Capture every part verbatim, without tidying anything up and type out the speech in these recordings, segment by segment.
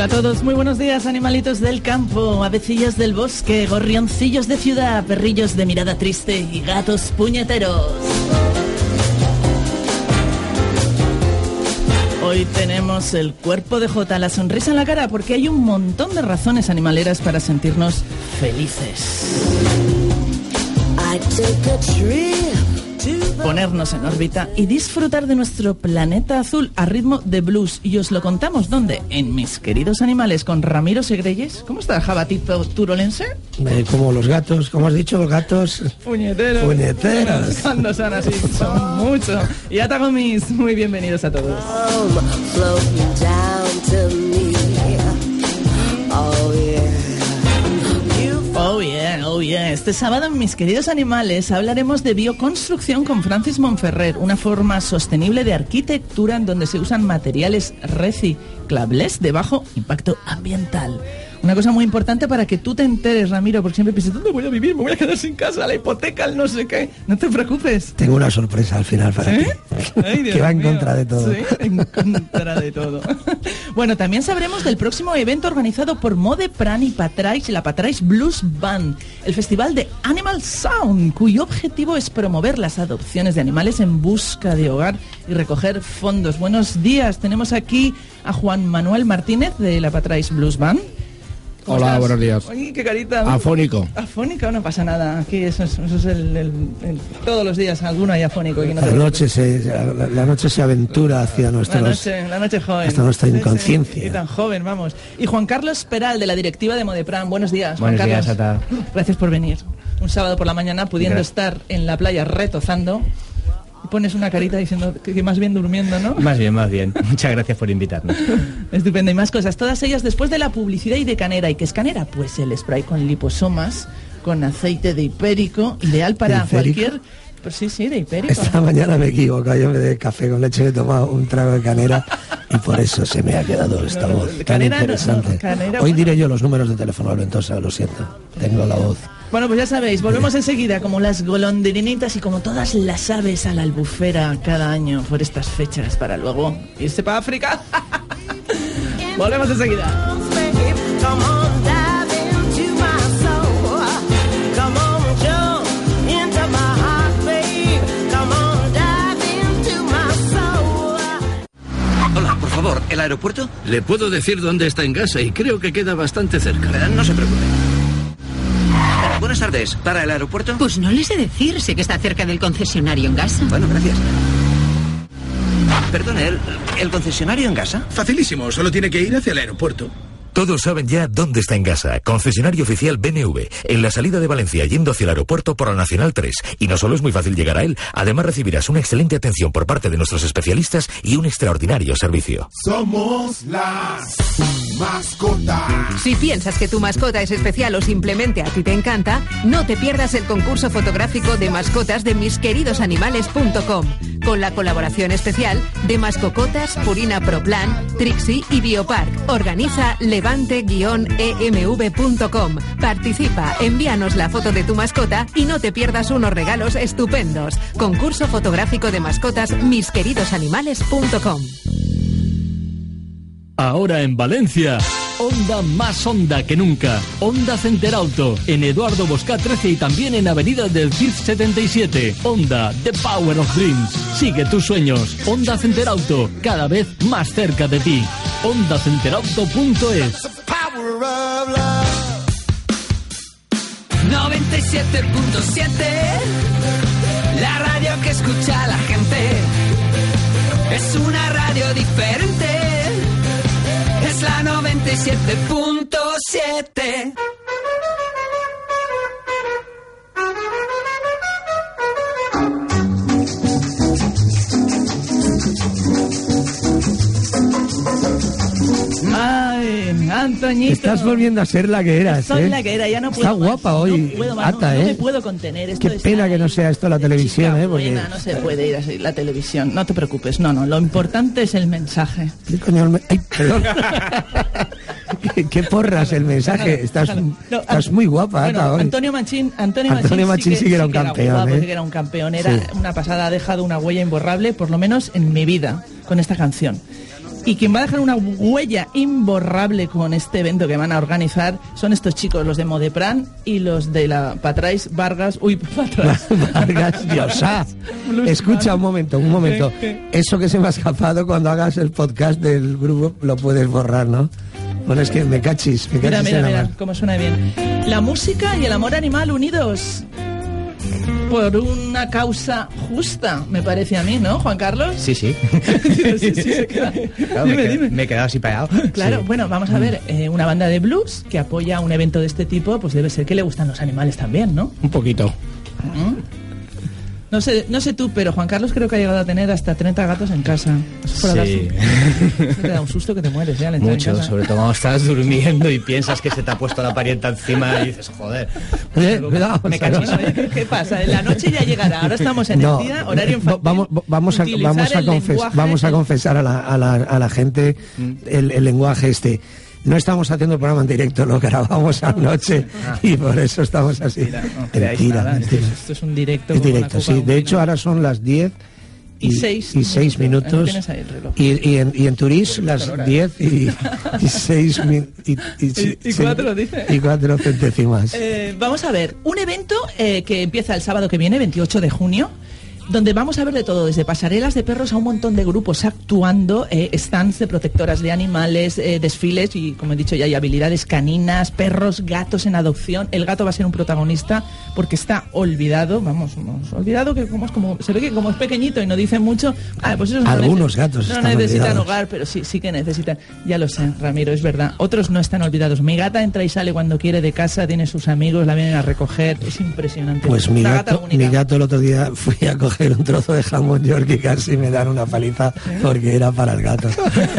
Hola a todos, muy buenos días, animalitos del campo, avecillas del bosque, gorrioncillos de ciudad, perrillos de mirada triste y gatos puñeteros. Hoy tenemos el cuerpo de Jota, la sonrisa en la cara, porque hay un montón de razones animaleras para sentirnos felices. Ponernos en órbita y disfrutar de nuestro planeta azul a ritmo de blues. Y os lo contamos, ¿dónde? En Mis Queridos Animales, con Ramiro Segreyes. ¿Cómo está el jabatito turolense? Eh, como los gatos, como has dicho, los gatos... Puñeteros. Puñeteros. Cuando son así, son mucho. Y Atagomis, muy bienvenidos a todos. Oh yeah, oh yeah. Este sábado en Mis Queridos Animales hablaremos de bioconstrucción con Francis Monferrer, una forma sostenible de arquitectura en donde se usan materiales reciclables de bajo impacto ambiental. Una cosa muy importante para que tú te enteres, Ramiro, porque siempre piensas, ¿dónde voy a vivir? Me voy a quedar sin casa, la hipoteca, el no sé qué. No te preocupes. Tengo una sorpresa al final para ¿Eh? ti. Ay, Dios que va en mío. contra de todo. Sí, en contra de todo. Bueno, también sabremos del próximo evento organizado por Mode Pran y Patrais, la Patrais Blues Band, el festival de Animal Sound, cuyo objetivo es promover las adopciones de animales en busca de hogar y recoger fondos. Buenos días, tenemos aquí a Juan Manuel Martínez de la Patrais Blues Band. Hola, estás? buenos días. Ay, qué carita. Afónico. Afónico, no pasa nada. Aquí eso es, eso es el, el, el- todos los días alguno hay afónico. Aquí no te La preocupes. noche, se, la, la noche se aventura hacia La nuestros... noche, la noche joven. hasta nuestra Sí, sí. inconsciencia. Y tan joven, vamos. Y Juan Carlos Peral, de la directiva de Modepran. Buenos días, Juan Buenos días, Carlos. Ata. Gracias por venir. Un sábado por la mañana, pudiendo Gracias. estar en la playa retozando. Y pones una carita diciendo que, que más bien durmiendo, ¿no? Más bien, más bien. Muchas gracias por invitarnos. Estupendo. Y más cosas. Todas ellas después de la publicidad y de Canera. ¿Y qué es Canera? Pues el spray con liposomas, con aceite de hipérico, ideal para ¿De hipérico? cualquier... Pues sí, sí, de hipérico. Esta mañana me he equivocado, yo en vez de café con leche he tomado un trago de canera y por eso se me ha quedado esta No, no, voz tan canera no, interesante. no, canera, Hoy bueno. diré yo los números de teléfono, entonces lo siento, tengo la voz. Bueno, pues ya sabéis, volvemos enseguida como las golondrinitas y como todas las aves a la albufera cada año por estas fechas para luego irse para África. Volvemos enseguida. Hola, por favor, ¿el aeropuerto? Le puedo decir dónde está en casa y creo que queda bastante cerca. Eh, No se preocupe. Eh, Buenas tardes, ¿para el aeropuerto? Pues no le sé decir, sé que está cerca del concesionario en Gasa. Bueno, gracias. Perdone, ¿el, el concesionario en Gasa? Facilísimo, solo tiene que ir hacia el aeropuerto. Todos saben ya dónde está Engasa, concesionario oficial B M W, en la salida de Valencia yendo hacia el aeropuerto por la Nacional tres. Y no solo es muy fácil llegar a él, además recibirás una excelente atención por parte de nuestros especialistas y un extraordinario servicio. Somos las mascotas. Si piensas que tu mascota es especial o simplemente a ti te encanta, no te pierdas el concurso fotográfico de mascotas de mis queridos animales punto com, con la colaboración especial de Mascocotas, Purina Pro Plan, Trixie y Biopark. Organiza levante guion e m v punto com. Participa, envíanos la foto de tu mascota y no te pierdas unos regalos estupendos. Concurso fotográfico de mascotas mis queridos animales punto com. Ahora en Valencia, Honda más Honda que nunca. Honda Center Auto, en Eduardo Bosca trece y también en Avenida del Cid setenta y siete. Honda, The Power of Dreams. Sigue tus sueños. Honda Center Auto, cada vez más cerca de ti. honda center auto punto es. noventa y siete punto siete, la radio que escucha a la gente. Es una radio diferente, es la noventa y siete punto siete. Ay, Antoñito. Estás volviendo a ser la que eras, Soy ¿eh? la que era, ya no puedo Está más. guapa hoy, No puedo más, Ata, no, no ¿eh? me puedo contener. Esto Qué está pena que no ahí sea esto la de televisión, chica ¿eh? Porque... buena, no se puede ir así, la televisión. No te preocupes, no, no. Lo importante es el mensaje. ¿Qué coño el me- Ay, perdón. ¿Qué, qué porras el mensaje. Estás, No, estás An- muy guapa, bueno, Ata, hoy. Antonio Machín, Antonio, Antonio Machín sí que era un campeón, guapo, ¿eh? sí que era un campeón, era Sí. una pasada, ha dejado una huella imborrable, por lo menos en mi vida, con esta canción. Y quien va a dejar una huella imborrable con este evento que van a organizar son estos chicos, los de Modepran y los de la Patrais Vargas. Uy, Patrais. Vargas Llosa. Escucha un momento, un momento. Eso que se me ha escapado, cuando hagas el podcast del grupo lo puedes borrar, ¿no? Bueno, es que me cachis, me cachis. Mira, mira, mira, cómo suena bien. La música y el amor animal unidos por una causa justa, me parece a mí, ¿no, Juan Carlos? Sí, sí. sí, sí, se queda. Claro, Dime, me, dime. me he quedado así pegado. Claro, Sí. bueno, vamos a ver, eh, una banda de blues que apoya un evento de este tipo, pues debe ser que le gustan los animales también, ¿no? Un poquito. ¿Mm? No sé, no sé tú, pero Juan Carlos creo que ha llegado a tener hasta treinta gatos en casa. Eso por hablar Sí. su- Eso te da un susto que te mueres, ¿eh? Al entrar en Mucho, casa. sobre todo cuando estás durmiendo y piensas que se te ha puesto la parienta encima y dices, joder. Eh, cuidado, Me Sara. cachis. Oye, ¿qué, qué pasa? En la noche ya llegará. Ahora estamos en No, el día, horario va- infantil. vamos, va- vamos, a, Utilizar vamos, a, el confes- lenguaje- vamos a confesar a la, a la, a la gente el, el lenguaje este. No estamos haciendo el programa en directo, lo grabamos anoche y por eso estamos así. Mentira, no creáis Mentira, nada, mentira. Esto, es, esto es un directo. Es como directo, una copa, sí. un De vino. hecho, ahora son las diez Y seis y seis minutos. minutos. Ahí tienes ahí el reloj. Y, y en, y en Turís las diez y, y seis min- y, y, Y- y cuatro, dice. y cuatro centésimas. Eh, vamos a ver, un evento eh, que empieza el sábado que viene, veintiocho de junio, donde vamos a ver de todo, desde pasarelas de perros a un montón de grupos actuando, eh, stands de protectoras de animales, eh, desfiles y, como he dicho ya, hay habilidades caninas, perros, gatos en adopción. El gato va a ser un protagonista porque está olvidado, vamos, vamos olvidado que como es como se ve que como es pequeñito y no dice mucho, ah, pues esos no Algunos neces- gatos no están necesitan olvidados. hogar, pero sí, sí que necesitan. Ya lo sé, Ramiro, es verdad. Otros no están olvidados. Mi gata entra y sale cuando quiere de casa, tiene sus amigos, la vienen a recoger, es impresionante. Pues mi Una gato, única. mi gato el otro día fui a coger un trozo de jamón york y casi me dan una paliza porque era para el gato.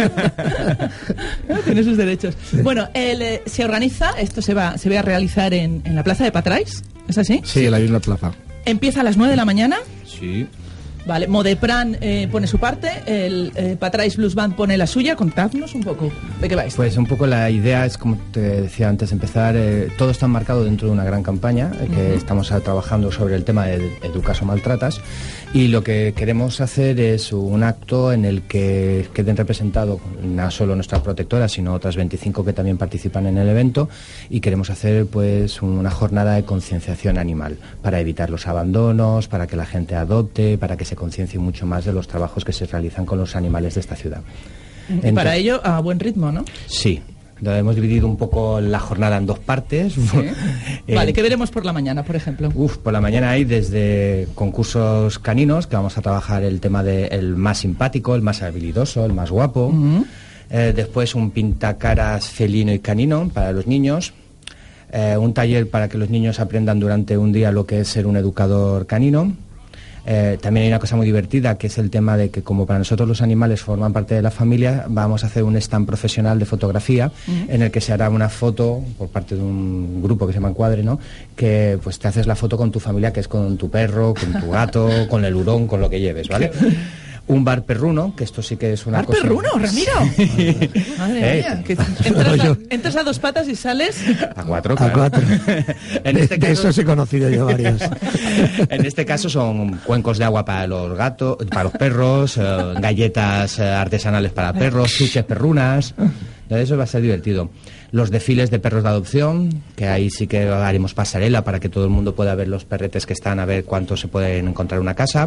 Tiene sus derechos. Bueno, el, eh, se organiza, esto se va, se va a realizar en, en la plaza de Patrais, ¿es así? Sí, en la misma plaza. Empieza a las nueve de la mañana. Sí. Vale, Modepran eh, pone su parte, el eh, Patrais Blues Band pone la suya. Contadnos un poco de qué vais. Pues un poco la idea es, como te decía antes de empezar, eh, todo está enmarcado dentro de una gran campaña eh, que Ujú. estamos ah, trabajando sobre el tema de educas o maltratas, y lo que queremos hacer es un acto en el que queden representados no solo nuestras protectoras, sino otras veinticinco que también participan en el evento, y queremos hacer pues una jornada de concienciación animal para evitar los abandonos, para que la gente adopte, para que se conciencie mucho más de los trabajos que se realizan con los animales de esta ciudad. Y para ello, a buen ritmo, ¿no? Sí, lo hemos dividido un poco la jornada en dos partes. Eh, Vale, ¿qué veremos por la mañana, por ejemplo? Uf, por la mañana hay desde concursos caninos, que vamos a trabajar el tema del más simpático, el más habilidoso, el más guapo. Ujú. Eh, después un pintacaras felino y canino para los niños. Eh, un taller para que los niños aprendan durante un día lo que es ser un educador canino. Eh, también hay una cosa muy divertida, que es el tema de que, como para nosotros los animales forman parte de la familia, vamos a hacer un stand profesional de fotografía, Ujú. en el que se hará una foto por parte de un grupo que se llama Encuadre, ¿no? Que pues te haces la foto con tu familia, que es con tu perro, con tu gato, con el hurón, con lo que lleves, ¿vale? Un bar perruno, que esto sí que es una ¡Bar cosa... perruno, Ramiro! Madre Eh, mía, que entras a, entras a dos patas y sales... A cuatro, A claro. cuatro. En este De caso, esos he conocido yo varios. en este caso son cuencos de agua para los gatos, para los perros, eh, galletas eh, artesanales para perros, chuches perrunas. Eso va a ser divertido. Los desfiles de perros de adopción, que ahí sí que haremos pasarela para que todo el mundo pueda ver los perretes que están, a ver cuántos se pueden encontrar en una casa.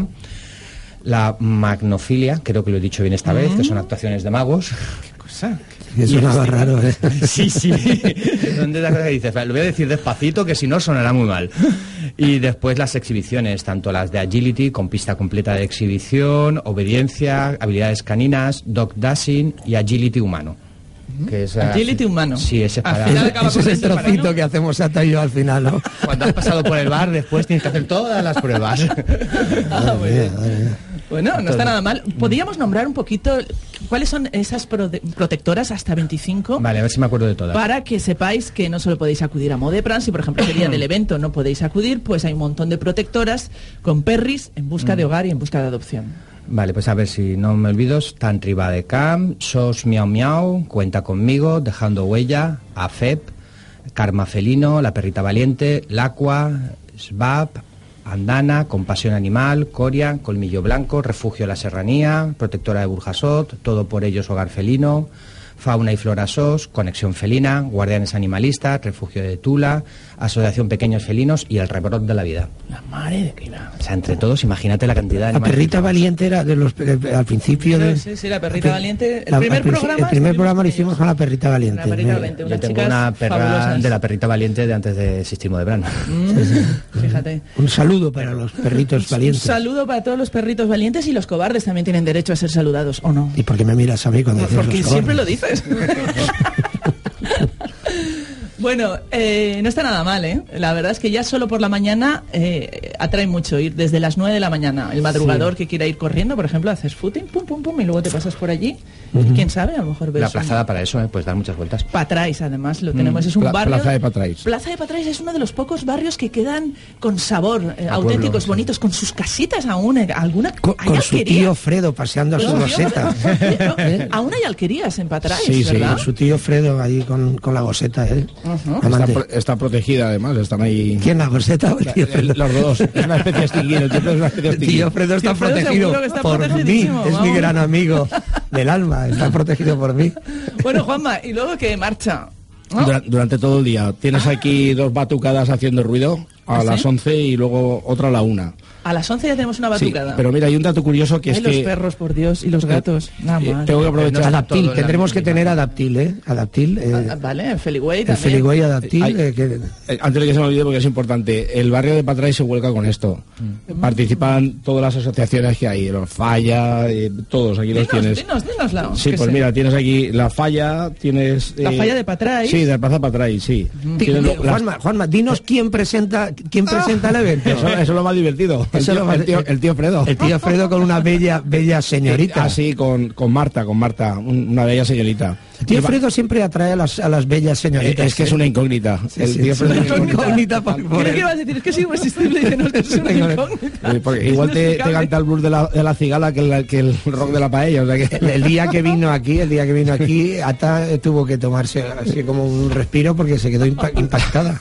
La magnofilia, creo que lo he dicho bien esta vez, que son actuaciones de magos. ¿Qué cosa? Es Y un este- raro, ¿eh? Sí, sí. Donde la cosa que dices, lo voy a decir despacito, que si no sonará muy mal. Y después las exhibiciones, tanto las de agility, con pista completa de exhibición, obediencia, habilidades caninas, dog dashing y agility humano. Que es, Agility humano. Sí, ese es Al para... final acaba Ese es con el ese para, trocito ¿no? que hacemos Ata y yo al final, ¿no? Cuando has pasado por el bar, después tienes que hacer todas las pruebas. Ah, muy bien. Madre mía. Bueno, no está nada mal. ¿Podríamos nombrar un poquito cuáles son esas pro- protectoras hasta veinticinco? Vale, a ver si me acuerdo de todas. Para que sepáis que no solo podéis acudir a Modepran, si por ejemplo el día del evento no podéis acudir, pues hay un montón de protectoras con perris en busca de hogar y en busca de adopción. Vale, pues a ver si no me olvido. Tan Ribadecam, Sos Miau Miau, Cuenta Conmigo, Dejando Huella, AFEP, Karma Felino, La Perrita Valiente, Lacua, S B A P, Andana, Compasión Animal, Coria, Colmillo Blanco, Refugio La Serranía, Protectora de Burjasot, Todo por Ellos Hogar Felino, Fauna y Flora S O S, Conexión Felina, Guardianes Animalistas, Refugio de Tula, Asociación Pequeños Felinos y El Rebrot de la Vida. La madre de que la... O sea, entre todos, imagínate la cantidad de La animales. perrita valiente era de los eh, al principio de... Sí, sí, la perrita valiente. El la- primer al princi- programa... el primer programa lo estuvimos hicimos con la perrita valiente. con la perrita Me- valiente, Yo unas tengo chicas una perra fabulosas. de la perrita valiente de antes de Sistema de Bran. Mm, fíjate. Un saludo para los perritos Un valientes. saludo para todos los perritos valientes, y los cobardes también tienen derecho a ser saludados, ¿o no? ¿Y por qué me miras a mí cuando dices Porque los siempre cobardes? lo dices. Bueno, eh, no está nada mal, ¿eh? La verdad es que ya solo por la mañana eh, atrae mucho ir desde las nueve de la mañana. El madrugador Sí. que quiera ir corriendo, por ejemplo, haces footing, pum, pum, pum, y luego te pasas por allí. Ujú. Y quién sabe, a lo mejor ves La plazada para eso, ¿eh? Puedes dar muchas vueltas. Patrais, además, lo tenemos. Es un Pla- barrio... Plaza de Patrais. Plaza de Patrais es uno de los pocos barrios que quedan con sabor, eh, A auténticos, pueblo, sí. bonitos, con sus casitas aún, eh, alguna... Con, hay con su alquería. tío Fredo paseando a su Con su tío goseta. Fredo. ¿Eh? Aún hay alquerías en Patrais, Sí, sí, ¿verdad? con su tío Fredo ahí con, con la goseta, ¿eh? Ujú. Está, Amante. pro- está protegida además, están ahí... ¿Quién, la goseta o el tío Fredo? Los dos, es una especie de extinguido, el tío Fredo es una especie de El tío extinguido. Fredo está Tío Fredo protegido seguro que está por mí, protegidísimo, es mi vamos. gran amigo del alma, está protegido por mí. Bueno, Juanma, ¿y luego qué marcha? ¿No? Dura- durante todo el día. Tienes aquí dos batucadas haciendo ruido a ¿Ah, sí? las once y luego otra a la una. A las once ya tenemos una Sí, batucada. pero mira, hay un dato curioso que Ay, es los que... perros, por Dios, y los gatos. Nada eh, más. tengo que aprovechar... Adaptil, todo en la tendremos que misma tener Adaptil, ¿eh? Adaptil, eh, Ah, vale, el Feliway el también. Feligüey Adaptil, Hay- eh, que... Eh, Antes de que se me olvide, porque es importante, el barrio de Patrais se vuelca con esto. Participan todas las asociaciones que hay, los Falla, eh, todos, aquí los Dinos, tienes. dinos, dínosla. Sí, que pues sé. mira, tienes aquí la Falla, tienes... La Falla de Patrais. Sí, de Plaza Patrais, sí. Di- Tienes di- lo- las- Juanma, Juanma, dinos quién presenta quién presenta el evento. Eso, eso es lo más divertido. El Eso es tío, lo más- el tío- el tío Fredo. El tío Fredo con una bella bella señorita. Ah, sí, con, con Marta, con Marta, un- una bella señorita. El tío Y va- Fredo siempre atrae a las, a las bellas eh, señoritas. es que es una incógnita. Sí, el sí, tío es Fredo una es una incógnita por- por Creo él. que ibas a decir, es que es irresistible. Dice, no, es que es una incógnita. Eh, porque igual Es te, te inexplicable. canta el blues de la, de la cigala que el, que el rock de la paella. O sea que... El, el día que vino aquí, el día que vino aquí, Ata eh, tuvo que tomarse así como un respiro porque se quedó impa- impactada.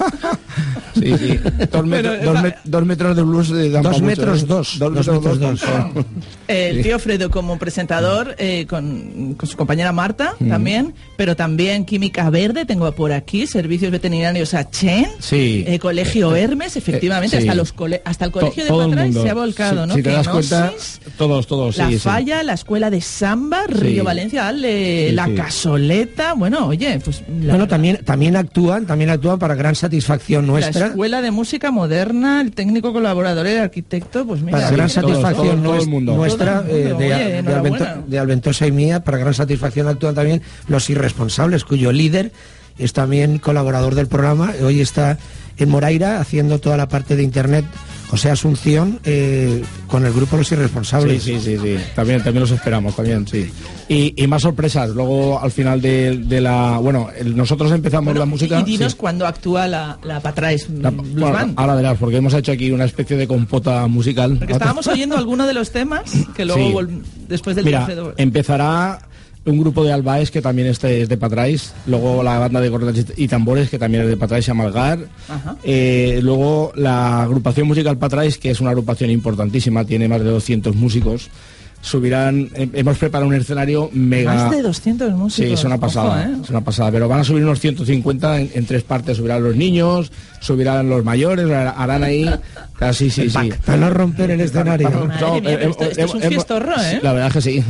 Sí, sí. Dos, metros, Bueno, dos, esa- me- dos metros de blues eh, dan Dos pa' mucho, metros ¿eh? dos, Dos, dos metros metros dos. dos. El Sí. tío Fredo como presentador, eh, con, con su compañera Marta también, pero también Química Verde, tengo por aquí, Servicios Veterinarios Achen, Sí. eh, Colegio Hermes, efectivamente, Eh, sí. hasta los cole- hasta el To- Colegio de todo el Patrais mundo. se ha volcado, Sí, ¿no? Si te das Kenosis, cuenta, todos, todos, La sí, sí. Falla, la Escuela de Samba, Río Valencia, Ale, Sí, La sí. Casoleta, bueno, oye, pues la, Bueno, también también actúan, también actúan para gran satisfacción la nuestra. Escuela de Música Moderna, el técnico colaborador, el arquitecto, pues mira, Para Sí, gran todos, satisfacción todo- todo el nues- mundo. nuestra, Todo el mundo. eh, de, Oye, de enhorabuena. Alvento- de Alventosa y mía, para gran satisfacción actúan también Los Irresponsables, cuyo líder es también colaborador del programa. Hoy está en Moraira haciendo toda la parte de internet, José Asunción, eh, con el grupo Los Sí, Irresponsables. sí, sí, sí. También, también los esperamos, también, sí. Y, y más sorpresas. Luego, al final de, de la... Bueno, el- nosotros empezamos Bueno, la música... y dinos sí. cuando actúa la, la Patrais La- Blues bueno, Band. ahora verás, porque hemos hecho aquí una especie de compota musical. Porque estábamos oyendo algunos de los temas que luego Sí. vol- después del Mira, tercero- empezará un grupo de Albaes que también este es de Patrais, luego la banda de cornetas y tambores que también es de Patrais, se llama Algar, Ajá. eh, luego la agrupación musical Patrais, que es una agrupación importantísima, tiene más de doscientos músicos, subirán, eh, hemos preparado un escenario mega... Más de doscientos músicos. Sí, es una pasada, Ojo, ¿eh? es una pasada, pero van a subir unos ciento cincuenta en, en tres partes, subirán los niños, subirán los mayores, harán ahí, casi, sí, sí. Para no romper el escenario. Madre mía, pero esto- esto es un fiestorro, ¿eh? Sí, la verdad es que sí.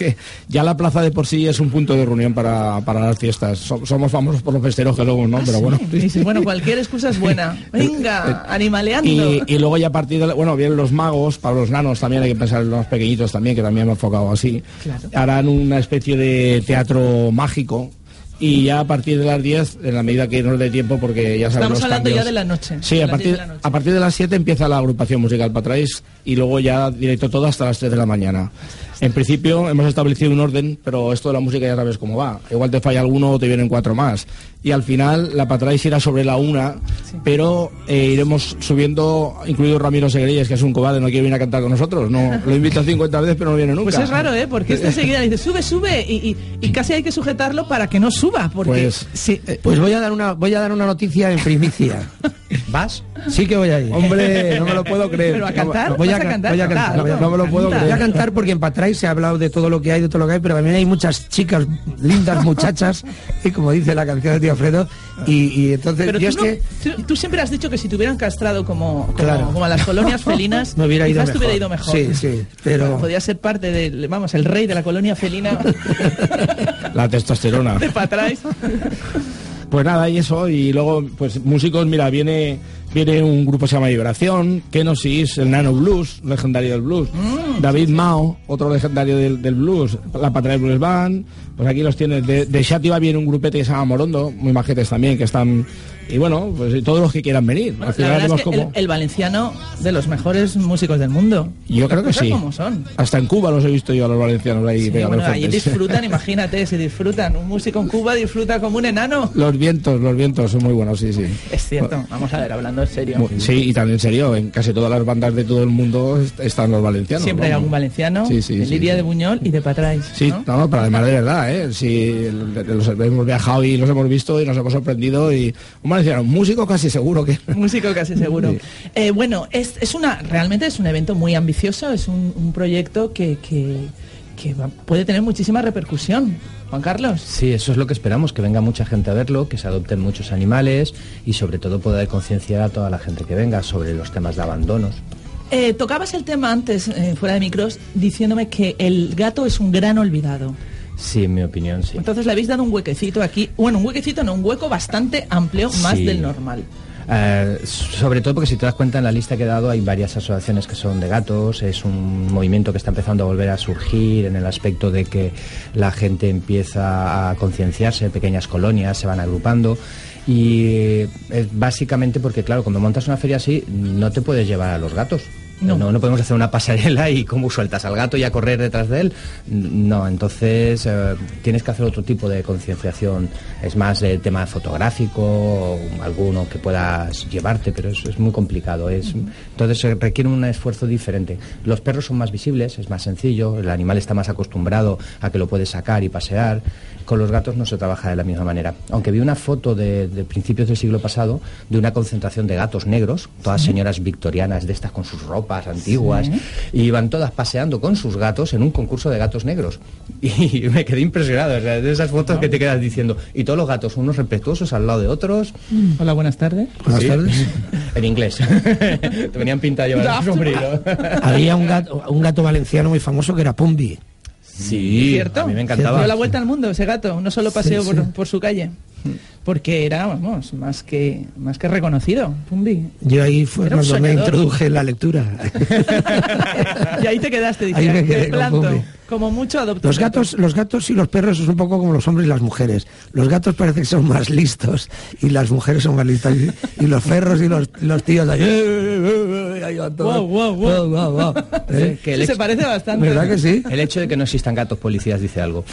Ya la plaza de por sí es un punto de reunión para, para las fiestas. So- somos famosos por los festeros que luego, ¿no? Pero bueno. Sí, dices, bueno, cualquier excusa es buena. Venga, animaleando. Y, y luego ya a partir de, la- bueno, vienen los magos, para los nanos también hay que pensar en los pequeñitos también, que también me he enfocado así. Claro. Harán una especie de teatro mágico y ya a partir de las diez, en la medida que nos dé tiempo, porque ya sabemos Estamos los hablando ya cambios. de la noche. Sí, de a las diez partir, de la noche. a partir de las siete empieza la agrupación musical Patrais y luego ya directo todo hasta las tres de la mañana. En principio hemos establecido un orden, pero esto de la música ya sabes cómo va. Igual te falla alguno o te vienen cuatro más. Y al final la Patrais irá sobre la una, pero eh, iremos subiendo, incluido Ramiro Segreyes, que es un cobarde, no quiere venir a cantar con nosotros. No, lo invito cincuenta veces, pero no viene nunca. Pues es raro, ¿eh? Porque este enseguida dice, sube, sube, y, y- y casi hay que sujetarlo para que no suba, porque... Pues, sí, Pues voy a dar una voy a dar una noticia en primicia. ¿Vas? Sí que voy a ir. Hombre, no me lo puedo creer. Pero a cantar, No, voy, a, ¿vas a cantar? voy a cantar. Claro, voy a- no me lo puedo canta. creer. Voy a cantar porque en Patrais se ha hablado de todo lo que hay, de todo lo que hay, pero también hay muchas chicas, lindas muchachas, y como dice la canción de Tío Alfredo, y, y entonces Pero yo tú, es no- que... tú- tú siempre has dicho que si te hubieran castrado como, como, Claro. como a las colonias felinas, Me hubiera ido quizás te hubiera mejor. ido mejor. Sí, sí, pero- Podía ser parte del, vamos, el rey de la colonia felina La testosterona. de Patrais. Pues nada, y eso, y luego, pues músicos, mira, viene viene un grupo que se llama Vibración, Kenosis, el Nano Blues, legendario del blues, Mm, David Mao, otro legendario del, del blues, la Patrais Blues Band, pues aquí los tienes. De, de Xàtiva viene un grupete que se llama Morondo, muy majetes también, que están, y bueno, pues todos los que quieran venir. Bueno, Al la final verdad es haremos que como... el, el valenciano de los mejores músicos del mundo. Yo creo que Las cosas sí. como son. Hasta en Cuba los he visto yo a los valencianos ahí Sí, pegados bueno, ahí fuertes. disfrutan, imagínate, si disfrutan. Un músico en Cuba disfruta como un enano. Los vientos, los vientos son muy buenos, sí, sí. Es cierto, vamos a ver, hablando en serio. Mu- Sí, y también en serio, en casi todas las bandas de todo el mundo est- están los valencianos. Siempre hay vamos. algún valenciano, Sí, sí, de sí, Liria, sí. de Buñol y de Patrais. Sí, ¿no? no, no, pero además de verdad, ¿eh? Sí, los hemos viajado y los hemos visto y nos hemos sorprendido y un valenciano, un músico casi seguro que... Músico casi seguro. Sí. Eh, bueno, es, es una realmente es un evento muy ambicioso, es un, un proyecto que, que, que va- puede tener muchísima repercusión. Juan Carlos. Sí, eso es lo que esperamos, que venga mucha gente a verlo, que se adopten muchos animales y sobre todo poder concienciar a toda la gente que venga sobre los temas de abandonos. Eh, tocabas el tema antes, eh, fuera de micros, diciéndome que el gato es un gran olvidado. Sí, en mi opinión, sí. Entonces le habéis dado un huequecito aquí. Bueno, un huequecito, no, un hueco bastante amplio, más Sí. del normal. Eh, sobre todo porque si te das cuenta en la lista que he dado hay varias asociaciones que son de gatos, es un movimiento que está empezando a volver a surgir en el aspecto de que la gente empieza a concienciarse, pequeñas colonias se van agrupando y es básicamente porque claro, cuando montas una feria así no te puedes llevar a los gatos. No. No, no podemos hacer una pasarela y cómo sueltas al gato y a correr detrás de él. No, entonces eh, tienes que hacer otro tipo de concienciación. Es más el tema fotográfico, o alguno que puedas llevarte, pero es, es muy complicado. Es, entonces se requiere un esfuerzo diferente. Los perros son más visibles, es más sencillo, el animal está más acostumbrado a que lo puedes sacar y pasear. Con los gatos no se trabaja de la misma manera. Aunque vi una foto de, de principios del siglo pasado de una concentración de gatos negros, todas señoras victorianas de estas con sus ropas antiguas, Sí. y iban todas paseando con sus gatos en un concurso de gatos negros. Y me quedé impresionado, o sea, de esas fotos que te quedas diciendo, y todos los gatos unos respetuosos al lado de otros. Hola, buenas tardes. Buenas Sí. tardes. En inglés. Te venían pinta de llevar el sombrero. Había un gato, un gato valenciano muy famoso que era Pumbi. Sí, ¿Cierto? a mí me encantaba. Dio la vuelta al mundo ese gato, no solo paseó Sí, por, sí. por su calle. Porque era, vamos, más que más que reconocido, Pumbi. Yo ahí fue Era un cuando me soñador. introduje en la lectura. Y ahí te quedaste, Ahí dije, me "Qué quedé con planto". Pumbi. Como mucho adoptó. Los un gato. gatos, los gatos y los perros es un poco como los hombres y las mujeres. Los gatos parece que son más listos y las mujeres son más listas. Y, y los perros y los, los tíos ahí, eh, eh, eh, ahí van todos. Guau, guau, guau. Guau, guau, guau. ¿Eh? Que el Sí, se ex- parece bastante. ¿Verdad que sí? El hecho de que no existan gatos policías dice algo.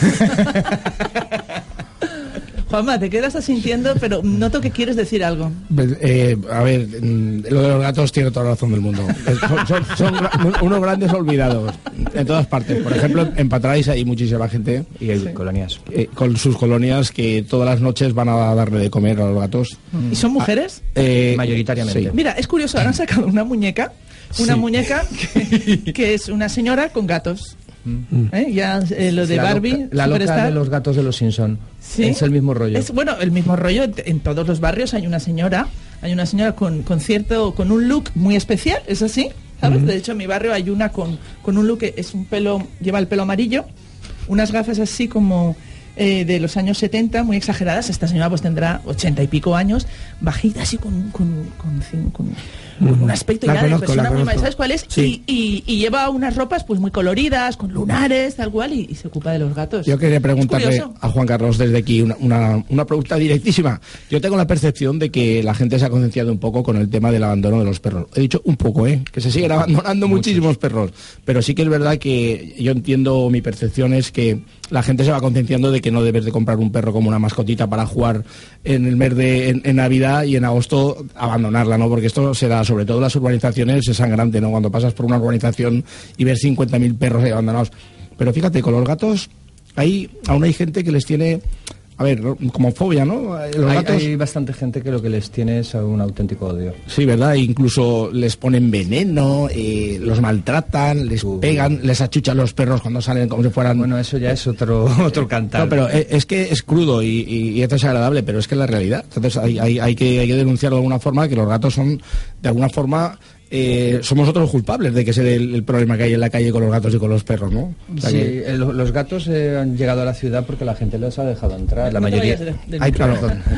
Juanma, te quedas asintiendo, pero noto que quieres decir algo. Eh, a ver, mm, lo de los gatos tiene toda la razón del mundo. Es- Son, son- son gra- unos grandes olvidados en todas partes. Por ejemplo, en Patrais hay muchísima gente Y hay colonias. eh, con sus colonias que todas las noches van a darle de comer a los gatos. ¿Y son mujeres? Eh, Mayoritariamente. sí. Mira, es curioso, ahora han sacado una muñeca, una Sí. muñeca que, que es una señora con gatos. ¿Eh? Ya eh, lo de la Barbie, loca, la loca Superstar. de los gatos de los Simpson. Sí. Es el mismo rollo. Es, bueno, el mismo rollo. En todos los barrios hay una señora, hay una señora con, con cierto, con un look muy especial, ¿es así? ¿Sabes? De hecho, en mi barrio hay una con, con un look que es un pelo, lleva el pelo amarillo, unas gafas así como eh, de los años setenta, muy exageradas. Esta señora pues tendrá ochenta y pico años, bajita así con, con, con, con- con un aspecto La ya de conozco, persona la muy conozco. mayor, ¿sabes cuál es? Sí. Y, y- y lleva unas ropas pues muy coloridas, con lunares, tal cual, y, y se ocupa de los gatos. Yo quería Es preguntarle curioso. a Juan Carlos desde aquí una, una, una pregunta directísima. Yo tengo la percepción de que la gente se ha concienciado un poco con el tema del abandono de los perros. He dicho un poco, ¿eh? Que se siguen abandonando muchísimos perros. Pero sí que es verdad que yo entiendo, mi percepción es que la gente se va concienciando de que no debes de comprar un perro como una mascotita para jugar en el mes de en, en Navidad y en agosto abandonarla, ¿no? Porque esto se da, sobre todo en las urbanizaciones, es sangrante, ¿no? Cuando pasas por una urbanización y ves cincuenta mil perros ahí abandonados. Pero fíjate, con los gatos, ahí aún hay gente que les tiene a ver, como fobia, ¿no? Los hay, gatos... hay bastante gente que lo que les tiene es un auténtico odio. Sí, ¿verdad? Incluso les ponen veneno, eh, los maltratan, les uh. pegan, les achuchan los perros cuando salen como si fueran... Bueno, eso ya es otro otro cantar. No, pero es que es crudo y, y, y es desagradable, pero es que es la realidad. Entonces hay, hay, hay, que, hay que denunciar de alguna forma que los gatos son, de alguna forma... Eh, somos nosotros los culpables de que sea el, el problema que hay en la calle con los gatos y con los perros, ¿no? O sea sí, que... eh, los gatos eh, han llegado a la ciudad porque la gente los ha dejado entrar. La mayoría, Ay, claro.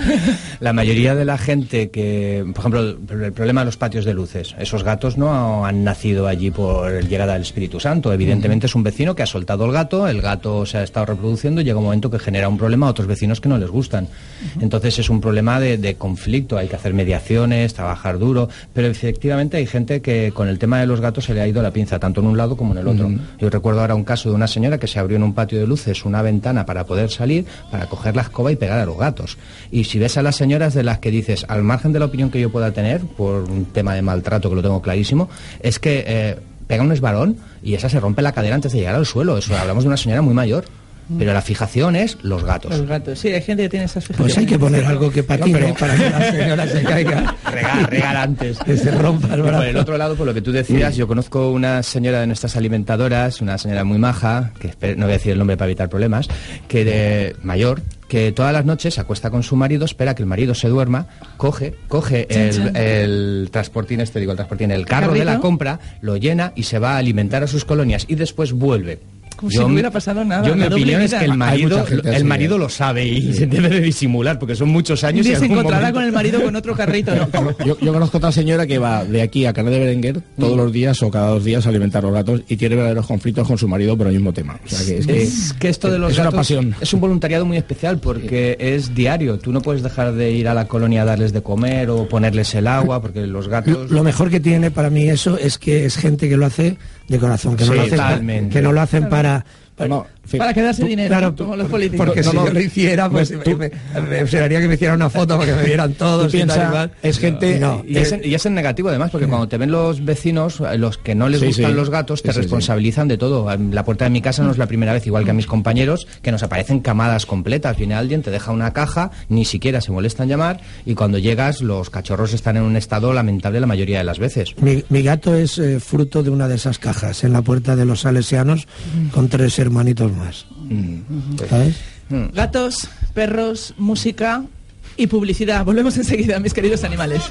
la mayoría de la gente que, por ejemplo, el, el problema de los patios de luces, esos gatos no han nacido allí por llegada del Espíritu Santo. Evidentemente uh-huh. es un vecino que ha soltado el gato, el gato se ha estado reproduciendo y llega un momento que genera un problema a otros vecinos que no les gustan. Uh-huh. Entonces es un problema de, de conflicto, hay que hacer mediaciones, trabajar duro, pero efectivamente hay gente que con el tema de los gatos se le ha ido la pinza, tanto en un lado como en el otro. Uh-huh. Yo recuerdo ahora un caso de una señora que se abrió en un patio de luces una ventana para poder salir, para coger la escoba y pegar a los gatos. Y si ves a las señoras de las que dices, al margen de la opinión que yo pueda tener, por un tema de maltrato que lo tengo clarísimo, es que eh, pega un esbarón y esa se rompe la cadera antes de llegar al suelo. Eso hablamos de una señora muy mayor. Pero la fijación es los gatos. Los gatos, sí, hay gente que tiene esas fijaciones. Pues hay que poner algo que patine, no, pero... para que la señora se caiga. Regar, regar antes. Que se rompa el brazo. Por el otro lado, por lo que tú decías, yo conozco una señora de nuestras alimentadoras, una señora muy maja, que no voy a decir el nombre para evitar problemas, que de mayor, que todas las noches se acuesta con su marido, espera que el marido se duerma, coge, coge el, el transportín, este digo, el transportín, el carro de la compra, lo llena y se va a alimentar a sus colonias y después vuelve. Como yo, si no hubiera pasado nada. Yo mi opinión es que el marido, el marido lo sabe y se debe de disimular porque son muchos años. Y se encontrará momento... con el marido con otro carrito, ¿no? yo, yo conozco otra señora que va de aquí a Canet de Berenguer todos los días o cada dos días a alimentar a los gatos y tiene verdaderos conflictos con su marido por el mismo tema. O sea que es, que, es que esto de los es gatos una pasión. Es un voluntariado muy especial porque sí. es diario. Tú no puedes dejar de ir a la colonia a darles de comer o ponerles el agua porque los gatos... Lo, lo mejor que tiene para mí eso es que es gente que lo hace de corazón, que, sí, no, lo hacen, que no lo hacen para... No, para quedarse dinero, claro, como los políticos. Porque no, si no, yo lo hiciera, pues tú, me, me, me haría que me hicieran una foto para que me vieran todos. Piensa, y tal y mal. Es gente... No, y, es en, y es en negativo además, porque cuando te ven los vecinos, los que no les sí, gustan sí. los gatos, te sí, responsabilizan sí. de todo. La puerta de mi casa no es la primera vez, igual que a mis compañeros, que nos aparecen camadas completas. Viene alguien, te deja una caja, ni siquiera se molesta en llamar, y cuando llegas, los cachorros están en un estado lamentable la mayoría de las veces. Mi, mi gato es eh, fruto de una de esas cajas, en la puerta de los salesianos, mm. con tres hermanitos más. Mm. ¿Sabes? Mm. Gatos, perros, música y publicidad. Volvemos enseguida, mis queridos animales.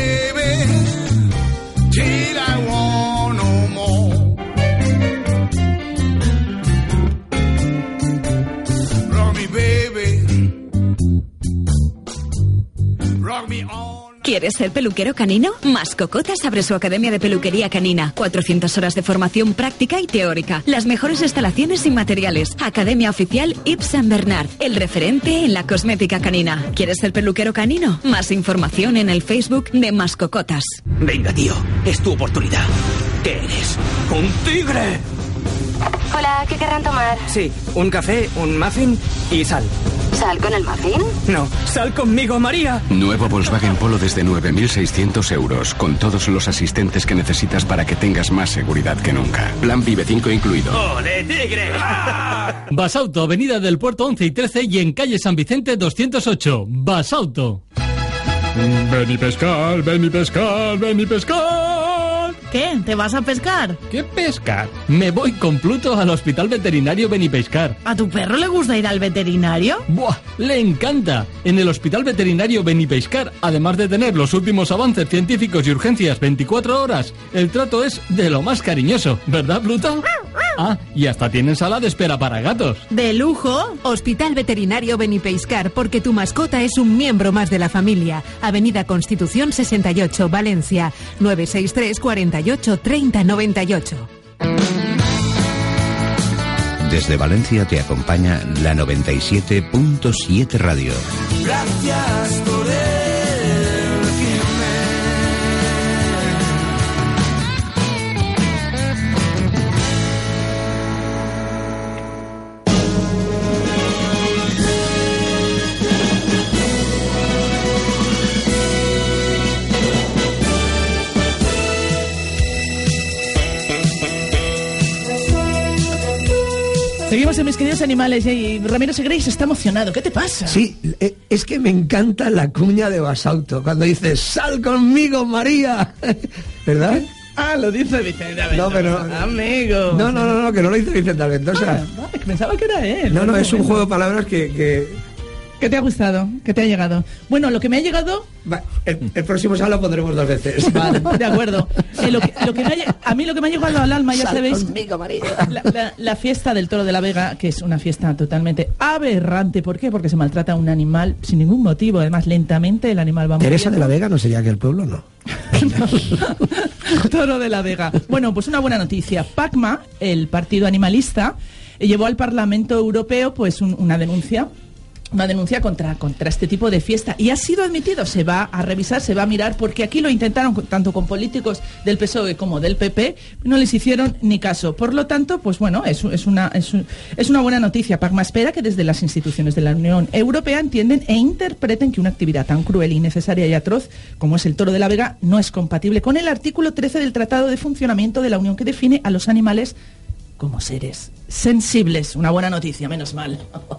¿Quieres ser peluquero canino? Mascocotas abre su academia de peluquería canina. cuatrocientas horas de formación práctica y teórica. Las mejores instalaciones y materiales. Academia oficial Yves Saint Bernard. El referente en la cosmética canina. ¿Quieres ser peluquero canino? Más información en el Facebook de Mascocotas. Venga, tío. Es tu oportunidad. ¿Qué eres? ¡Un tigre! Hola, ¿qué querrán tomar? Sí, un café, un muffin y sal. ¿Sal con el muffin? No, sal conmigo, María. Nuevo Volkswagen Polo desde nueve mil seiscientos euros, con todos los asistentes que necesitas para que tengas más seguridad que nunca. Plan Vive cinco incluido. ¡Ole, tigre! Basauto, avenida del Puerto once y trece y en calle San Vicente doscientos ocho. Basauto. Ven y pescar, ven y pescar, ven y pescar. ¿Qué? ¿Te vas a pescar? ¿Qué pescar? Me voy con Pluto al Hospital Veterinario Benipescar. ¿A tu perro le gusta ir al veterinario? ¡Buah! ¡Le encanta! En el Hospital Veterinario Benipescar, además de tener los últimos avances científicos y urgencias veinticuatro horas, el trato es de lo más cariñoso, ¿verdad, Pluto? Ah, y hasta tienen sala de espera para gatos. ¡De lujo! Hospital Veterinario Benipescar, porque tu mascota es un miembro más de la familia. Avenida Constitución sesenta y ocho, Valencia, nueve seis tres, cuarenta y ocho, treinta, noventa y ocho. Desde Valencia te acompaña la noventa y siete punto siete Radio. Gracias por Seguimos en Mis Queridos Animales y Ramiro Segreis está emocionado. ¿Qué te pasa? Sí, es que me encanta la cuña de Basauto cuando dice ¡sal conmigo, María! ¿Verdad? Ah, lo dice Vicente Alventosa. No, pero... Amigo. No, no, no, no, que no lo dice Vicente Alventosa. Ah, vale, pensaba que era él. No, no, es un juego de palabras que... que... ¿Qué te ha gustado? ¿Qué te ha llegado? Bueno, lo que me ha llegado... Va, el, el próximo sábado lo pondremos dos veces. Vale, de acuerdo. Eh, lo que, lo que me ha, a mí lo que me ha llegado al alma, ya Sal sabéis... conmigo, María. La, la, la fiesta del Toro de la Vega, que es una fiesta totalmente aberrante. ¿Por qué? Porque se maltrata a un animal sin ningún motivo. Además, lentamente el animal va muriendo. Teresa de la Vega no sería que el pueblo, no. No. Toro de la Vega. Bueno, pues una buena noticia. PACMA, el partido animalista, llevó al Parlamento Europeo pues un, una denuncia una denuncia contra, contra este tipo de fiesta y ha sido admitido. Se va a revisar, se va a mirar, porque aquí lo intentaron tanto con políticos del P S O E como del P P, no les hicieron ni caso. Por lo tanto, pues bueno, es, es, una, es, es una buena noticia. PACMA espera que desde las instituciones de la Unión Europea entienden e interpreten que una actividad tan cruel, innecesaria y atroz como es el Toro de la Vega no es compatible con el artículo trece del Tratado de Funcionamiento de la Unión, que define a los animales como seres sensibles. Una buena noticia, menos mal.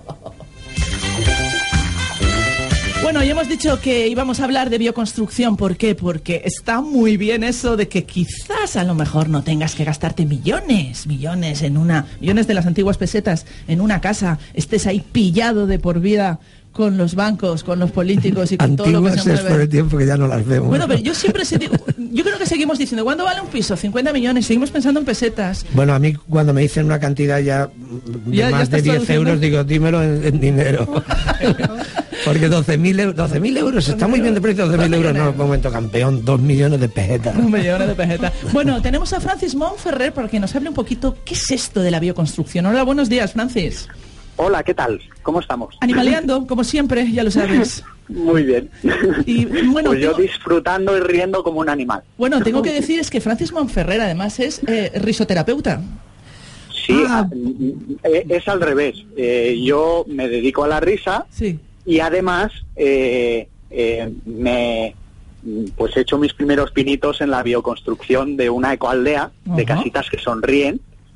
Bueno, ya hemos dicho que íbamos a hablar de bioconstrucción. ¿Por qué? Porque está muy bien eso de que quizás a lo mejor no tengas que gastarte millones, millones en una, millones de las antiguas pesetas en una casa, estés ahí pillado de por vida con los bancos, con los políticos y con Antiguas todo lo que se mueve. Es por el tiempo que ya no las vemos. Bueno, pero yo siempre se digo, yo creo que seguimos diciendo, ¿cuándo vale un piso? cincuenta millones, seguimos pensando en pesetas. Bueno, a mí cuando me dicen una cantidad ya de Ya- ya más de estás diez traduciendo. euros, digo, dímelo en, en dinero. Porque doce mil euros, doce mil euros, está muy bien de precio, doce mil euros, no, momento campeón, dos millones de pesetas. Un millón de pesetas. Bueno, tenemos a Francis Monferrer para que nos hable un poquito qué es esto de la bioconstrucción. Hola, buenos días, Francis. Hola, ¿qué tal? ¿Cómo estamos? Animaleando, como siempre, ya lo sabes. Muy bien. Y bueno, pues yo tengo- disfrutando y riendo como un animal. Bueno, tengo que decir es que Francis Monferrer además es eh, risoterapeuta. Sí, a- eh, es al revés. Eh, yo me dedico a la risa Sí. y además eh, eh, me pues he hecho mis primeros pinitos en la bioconstrucción de una ecoaldea de Ajá. casitas que sonríen,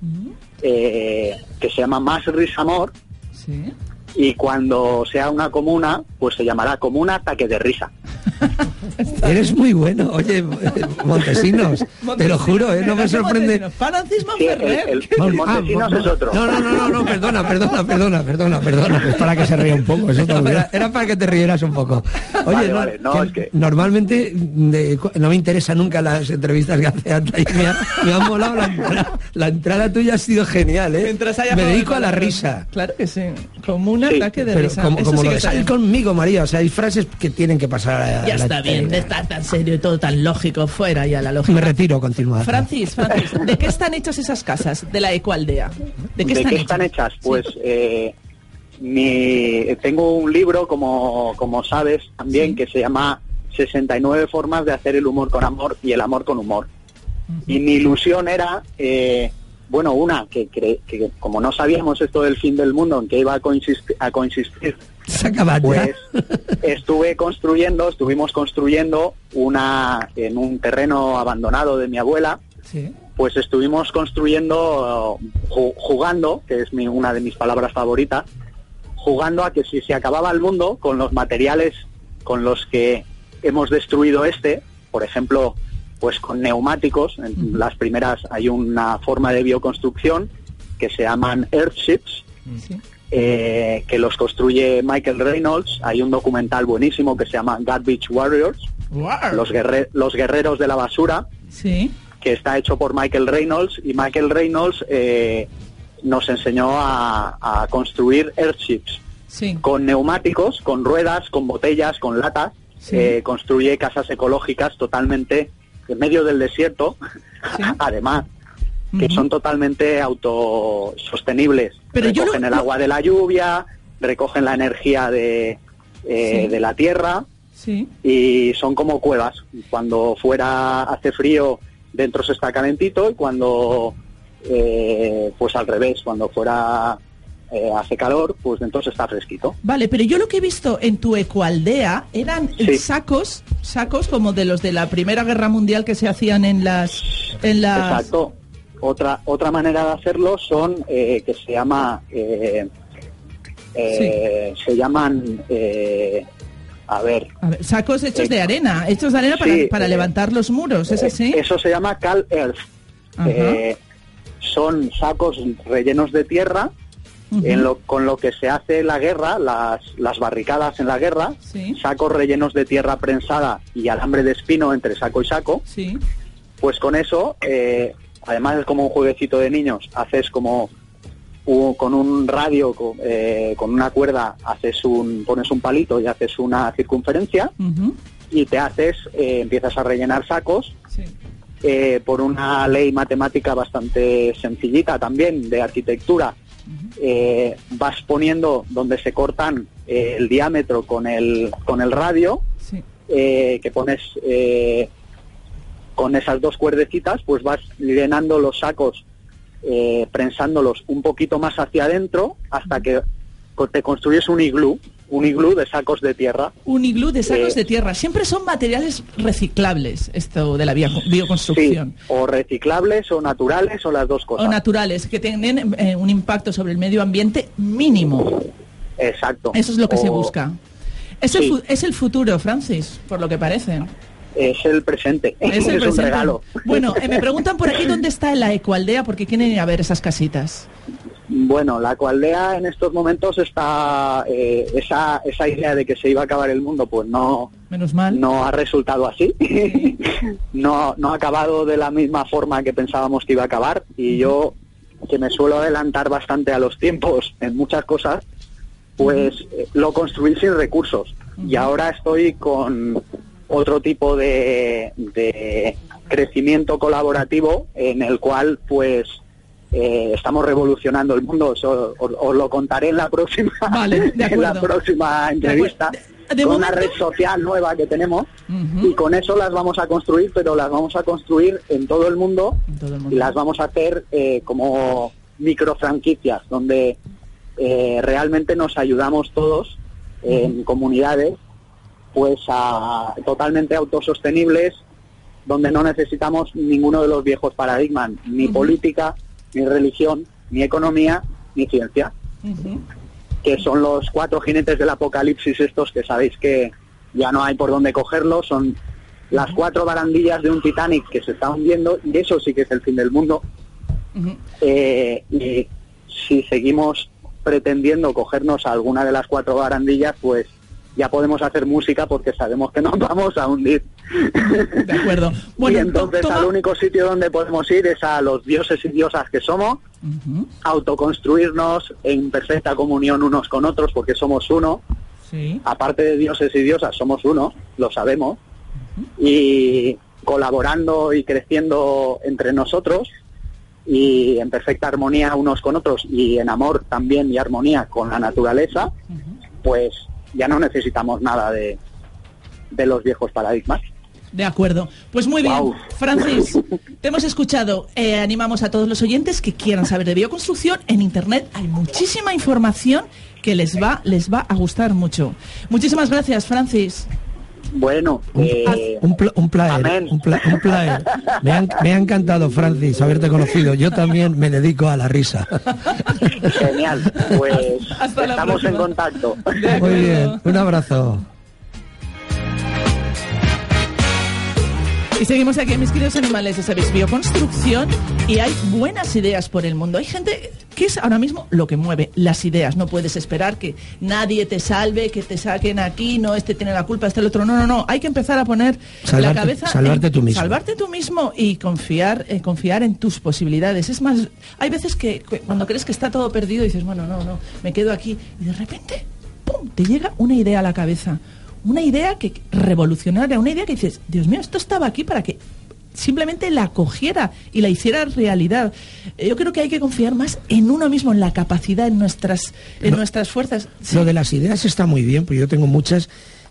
eh, que se llama Más Risamor, Sí. y cuando sea una comuna, pues se llamará Comuna Ataque de Risa. Eres muy bueno, oye, Montesinos, te lo juro, ¿eh? No me sorprende. Francis Monferrer. el- el Montesinos es otro. No, no, no, no, no, perdona, perdona, perdona, perdona, perdona. Es para que se ría un poco, eso Era también. para, era para que te rieras un poco. Oye, Vale, no, vale, no, que es que- normalmente de- no me interesan nunca las entrevistas que hace Anta y me ha, me ha molado la entrada. La entrada tuya ha sido genial, ¿eh? Mientras haya Me juego de dedico a la palabras. risa. Claro que sí. Como un Sí, ataque de pero risa. como, Eso como sí lo que de está sal bien. conmigo, María, o sea, hay frases que tienen que pasar a Ya la está bien de estar tan serio y todo tan lógico. Fuera ya la lógica. Me retiro, continúa. Francis, Francis, ¿de qué están hechas esas casas de la ecoaldea? ¿De qué están hechas? hechas? Pues eh, mi, tengo un libro, como, como sabes, también, que se llama sesenta y nueve formas de hacer el humor con amor y el amor con humor. Y mi ilusión era, eh, bueno, una, que, cre- que como no sabíamos esto del fin del mundo, en que iba a consistir, a consistir Se acaba ya. pues estuve construyendo, estuvimos construyendo una en un terreno abandonado de mi abuela, Sí. pues estuvimos construyendo, uh, ju- jugando, que es mi, una de mis palabras favoritas, jugando a que si se acababa el mundo con los materiales con los que hemos destruido este, por ejemplo, pues con neumáticos, en las primeras hay una forma de bioconstrucción que se llaman earthships, Sí. eh, que los construye Michael Reynolds. Hay un documental buenísimo que se llama Garbage Warriors, los, guerre- los guerreros de la basura, Sí. que está hecho por Michael Reynolds, y Michael Reynolds eh, nos enseñó a, a construir earthships Sí. con neumáticos, con ruedas, con botellas, con latas. Sí. Eh, construye casas ecológicas totalmente en medio del desierto, además, que son totalmente autosostenibles. Pero yo recogen lo- el lo- agua de la lluvia, recogen la energía de, eh, Sí. de la tierra, Sí. y son como cuevas. Cuando fuera hace frío, dentro se está calentito, y cuando eh, pues al revés, cuando fuera eh, hace calor, pues dentro se está fresquito. Vale, pero yo lo que he visto en tu ecoaldea eran Sí. sacos, sacos como de los de la Primera Guerra Mundial que se hacían en las, en las. Exacto. otra otra manera de hacerlo son eh, que se llama eh, eh, sí. se llaman eh, a ver, a ver sacos hechos eh, de arena, hechos de arena para, sí, para eh, levantar los muros, ¿es así? Eso se llama Cal Earth. Eh, son sacos rellenos de tierra. Uh-huh. En lo, con lo que se hace la guerra, las, las barricadas en la guerra, sí. Sacos rellenos de tierra prensada y alambre de espino entre saco y saco, sí. Pues con eso, eh, además es como un jueguecito de niños, haces como un, con un radio, con, eh, con una cuerda, haces un pones un palito y haces una circunferencia, uh-huh. Y te haces, eh, empiezas a rellenar sacos, sí. eh, por una ley matemática bastante sencillita también, de arquitectura. Eh, vas poniendo donde se cortan eh, el diámetro con el con el radio, sí. eh, que pones eh, con esas dos cuerdecitas, pues vas llenando los sacos, eh, prensándolos un poquito más hacia adentro hasta que te construyes un iglú, un iglú de sacos de tierra. Un iglú de sacos eh, de tierra. Siempre son materiales reciclables, esto de la bio, bioconstrucción. Sí, o reciclables o naturales o las dos cosas. O naturales, que tienen eh, un impacto sobre el medio ambiente mínimo. Exacto. Eso es lo que o, se busca. Es, sí. el, es el futuro, Francis, por lo que parece. Es el presente, es, el es presente. Un regalo. Bueno, eh, me preguntan por aquí dónde está la Ecoaldea, porque quieren ir a ver esas casitas. Bueno, la Ecoaldea en estos momentos está, eh, esa esa idea de que se iba a acabar el mundo, pues no, menos mal, no ha resultado así. Sí. no no ha acabado de la misma forma que pensábamos que iba a acabar, y uh-huh. Yo, que me suelo adelantar bastante a los tiempos en muchas cosas, pues uh-huh. eh, lo construí sin recursos, uh-huh. Y ahora estoy con otro tipo de, de crecimiento colaborativo en el cual pues Eh, estamos revolucionando el mundo. Eso os, os lo contaré en la próxima, vale, de en la próxima entrevista, de, de con momento... una red social nueva que tenemos, uh-huh. Y con eso las vamos a construir, pero las vamos a construir en todo el mundo, todo el mundo. Y las vamos a hacer eh, como micro franquicias, donde eh, realmente nos ayudamos todos eh, uh-huh. En comunidades, pues a totalmente autosostenibles, donde no necesitamos ninguno de los viejos paradigmas, ni uh-huh. política, ni religión, ni economía, ni ciencia, uh-huh. Que son los cuatro jinetes del apocalipsis estos que sabéis que ya no hay por dónde cogerlos, son las cuatro barandillas de un Titanic que se está hundiendo, y eso sí que es el fin del mundo. Uh-huh. Eh, y si seguimos pretendiendo cogernos a alguna de las cuatro barandillas, pues ya podemos hacer música, porque sabemos que nos vamos a hundir. De acuerdo. Bueno, y entonces toma... al único sitio donde podemos ir es a los dioses y diosas que somos, uh-huh. Autoconstruirnos en perfecta comunión unos con otros, porque somos uno. Sí. Aparte de dioses y diosas, somos uno, lo sabemos. Uh-huh. Y colaborando y creciendo entre nosotros, y en perfecta armonía unos con otros, y en amor también y armonía con la naturaleza, uh-huh. Pues ya no necesitamos nada de, de los viejos paradigmas. De acuerdo. Pues muy wow. bien, Francis, te hemos escuchado. Eh, animamos a todos los oyentes que quieran saber de bioconstrucción. En Internet hay muchísima información que les va, les va a gustar mucho. Muchísimas gracias, Francis. Bueno, eh, un, pl- un placer, un, pla- un placer. Me, han, me ha encantado, Francis, haberte conocido. Yo también me dedico a la risa. Genial, pues estamos en contacto. Muy bien, un abrazo. Y seguimos aquí, mis queridos animales, ya sabéis, bioconstrucción, y hay buenas ideas por el mundo. Hay gente que es ahora mismo lo que mueve, las ideas. No puedes esperar que nadie te salve, que te saquen aquí, no, este tiene la culpa, este el otro. No, no, no. Hay que empezar a poner salvarte, la cabeza... Salvarte en, tú mismo. Salvarte tú mismo y confiar, eh, confiar en tus posibilidades. Es más, hay veces que, que cuando crees que está todo perdido dices, bueno, no, no, me quedo aquí. Y de repente, ¡pum!, te llega una idea a la cabeza. Una idea que revolucionaria, una idea que dices, Dios mío, esto estaba aquí para que simplemente la cogiera y la hiciera realidad. Yo creo que hay que confiar más en uno mismo, en la capacidad, en nuestras, en lo, nuestras fuerzas. Sí. Lo de las ideas está muy bien, porque yo tengo muchas,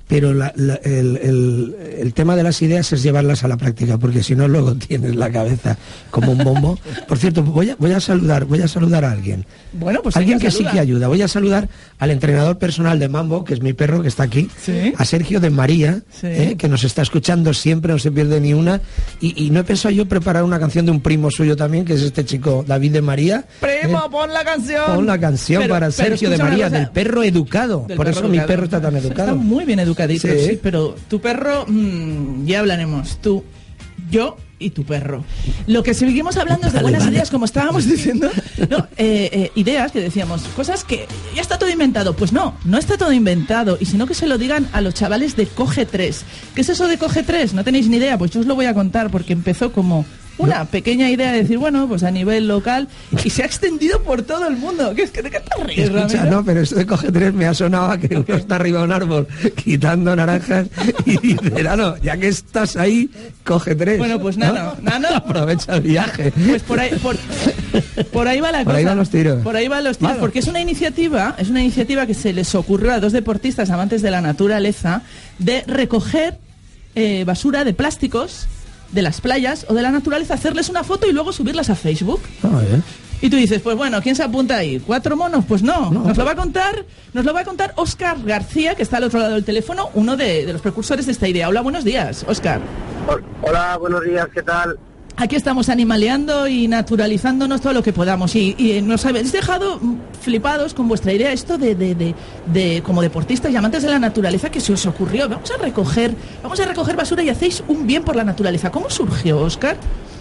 pero la, la, el, el, el tema de las ideas es llevarlas a la práctica, porque si no luego tienes la cabeza como un bombo. Por cierto, voy a, voy a saludar, voy a saludar a alguien. Bueno, pues alguien que saluda. sí que ayuda. Voy a saludar al entrenador personal de Mambo, que es mi perro que está aquí, ¿Sí? a Sergio de María, Sí. eh, que nos está escuchando siempre, no se pierde ni una, y, y no he pensado yo preparar una canción de un primo suyo también, que es este chico David de María. Primo, eh, pon la canción. Pon la canción Pero- para pero Sergio de escucha una María, cosa. del perro educado. Del Por perro eso mi educado. perro está tan educado. Está muy bien educadito, Sí. sí, pero tu perro, mmm, ya hablaremos, tú, yo y tu perro. Lo que seguimos hablando es de Vale, buenas vale. ideas, como estábamos diciendo, no, eh, eh, ideas que decíamos, cosas que ya está todo inventado. Pues no, no está todo inventado, y sino que se lo digan a los chavales de Coge tres. ¿Qué es eso de Coge tres? ¿No tenéis ni idea? Pues yo os lo voy a contar, porque empezó como una pequeña idea de decir, bueno, pues a nivel local, y se ha extendido por todo el mundo. ¿Qué, qué, ¿De qué te ríes, Escucha, Ramiro? no, pero eso de Coge tres me ha sonado a que uno está arriba de un árbol quitando naranjas y dice, Nano, ya que estás ahí, coge tres. Bueno, pues Nano, Nano, aprovecha el viaje. Pues por ahí, por, por ahí va la Por cosa. ahí van los tiros. Por ahí van los tiros, Claro. porque es una iniciativa, es una iniciativa que se les ocurrió a dos deportistas amantes de la naturaleza de recoger eh, basura de plásticos de las playas o de la naturaleza, hacerles una foto y luego subirlas a Facebook. Ah, bien. Y tú dices, pues bueno, ¿quién se apunta ahí? ¿Cuatro monos? Pues no, No. nos lo va a contar, nos lo va a contar Óscar García, que está al otro lado del teléfono, uno de, de los precursores de esta idea. Hola, buenos días, Óscar. Hola, buenos días, ¿qué tal? Aquí estamos animaleando y naturalizándonos todo lo que podamos. Y, y nos habéis dejado mm, flipados con vuestra idea, esto de, de, de, de como deportistas y amantes de la naturaleza, que se os ocurrió. Vamos a recoger, vamos a recoger basura y hacéis un bien por la naturaleza. ¿Cómo surgió, Óscar?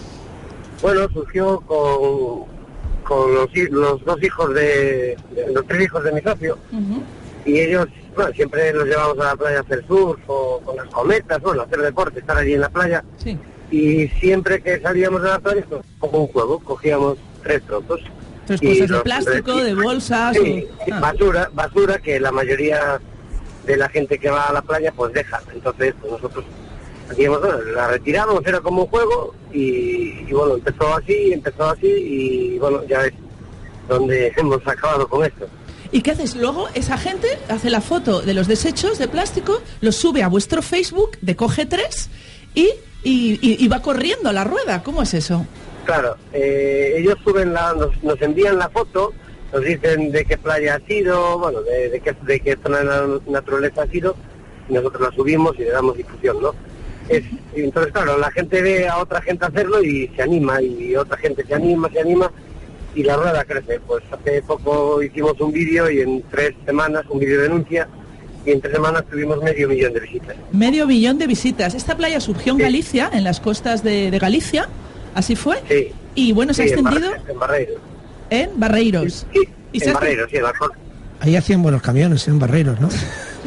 Bueno, surgió con, con los, hi- los dos hijos de, de- los tres hijos de mi socio, y ellos, bueno, siempre los llevamos a la playa a hacer surf o con las cometas, bueno, a hacer deporte, estar allí en la playa. Sí. Y siempre que salíamos de la playa, pues, como un juego, cogíamos tres trozos. Tres y cosas de los- plástico, de bolsas. Sí, o- sí, ah. basura, basura que la mayoría de la gente que va a la playa pues deja. Entonces, pues nosotros hacíamos, bueno, la retiramos, era como un juego y, y bueno, empezó así, empezó así y bueno, ya es donde hemos acabado con esto. ¿Y qué haces? Luego esa gente hace la foto de los desechos de plástico, los sube a vuestro Facebook de Coge tres y, y, y- y va corriendo la rueda. ¿Cómo es eso? Claro, eh, ellos suben la, nos, nos envían la foto, nos dicen de qué playa ha sido, bueno, de, de qué, de qué zona de la naturaleza ha sido, y nosotros la subimos y le damos difusión, ¿no? Es, y entonces, claro, la gente ve a otra gente hacerlo y se anima, y otra gente se anima, se anima, y la rueda crece. Pues hace poco hicimos un vídeo y en tres semanas, un vídeo denuncia, y en tres semanas tuvimos medio millón de visitas. Medio millón de visitas. Esta playa surgió en Sí. Galicia, en las costas de, de Galicia, así fue. Sí. Y bueno, se Sí, ha en extendido Barre- en Barreiros. en Barreiros. Y se En ha Barreiros, sí, en la costa. Ahí hacían buenos camiones en Barreiros, ¿no?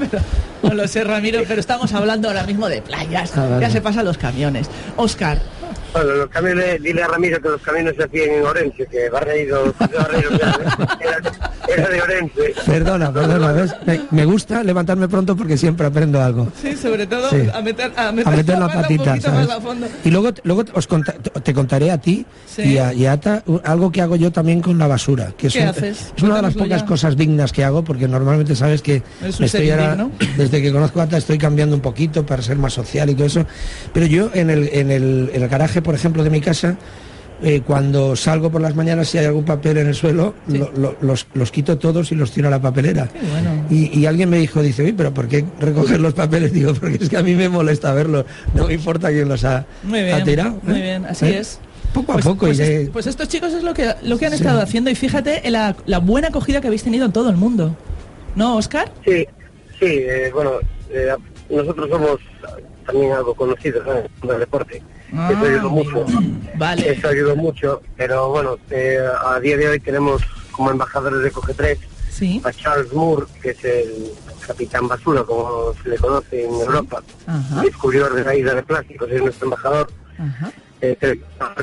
No lo sé, Ramiro, pero estamos hablando ahora mismo de playas. Ah, vale. Ya se pasan los camiones. Óscar, Bueno, los camiones, dile a Ramiro que los camiones se hacían en Orense, que Barreiros, Barreiros era, era- era de Orense. Perdona, perdona, ¿ves? Me, me gusta levantarme pronto porque siempre aprendo algo. sí, sobre todo Sí. a meter, a meter, A meter la pata un patita, poquito ¿sabes? más a fondo. Y luego, luego os conta- te contaré a ti Sí. y, a, y a Ata u- algo que hago yo también con la basura. Que es, ¿Qué un- haces? es una de las Cuéntanoslo pocas ya. cosas dignas que hago, porque normalmente sabes que Eres un me estoy ser ahora- indigno. desde que conozco a Ata estoy cambiando un poquito para ser más social y todo eso. Pero yo en el, en el, en el garaje, por ejemplo, de mi casa, eh, cuando salgo por las mañanas, si hay algún papel en el suelo, lo- lo- los, los quito todos y los tiro a la papelera. Bueno. Y, y alguien me dijo, dice, uy, pero ¿por qué recoger los papeles? Digo, porque es que a mí me molesta verlos, no me importa quién los ha, Muy ha bien, tirado. muy ¿eh? bien, así ¿Eh? es. Poco a Pues, poco pues, iré... es- pues estos chicos es lo que, lo que han Sí. estado haciendo, y fíjate en la, la buena acogida que habéis tenido en todo el mundo. ¿No, Óscar? Sí, sí, eh, bueno, eh, nosotros somos también algo conocidos, ¿sabes? En el deporte. Ah, Eso ayudó mucho. Vale. Eso ayudó mucho, pero bueno, eh, a día de hoy tenemos como embajadores de Coge tres Sí. a Charles Moore, que es el capitán basura, como se le conoce en Europa, Ajá. descubridor de la isla de plásticos, es nuestro embajador. Ajá. Eh, tenemos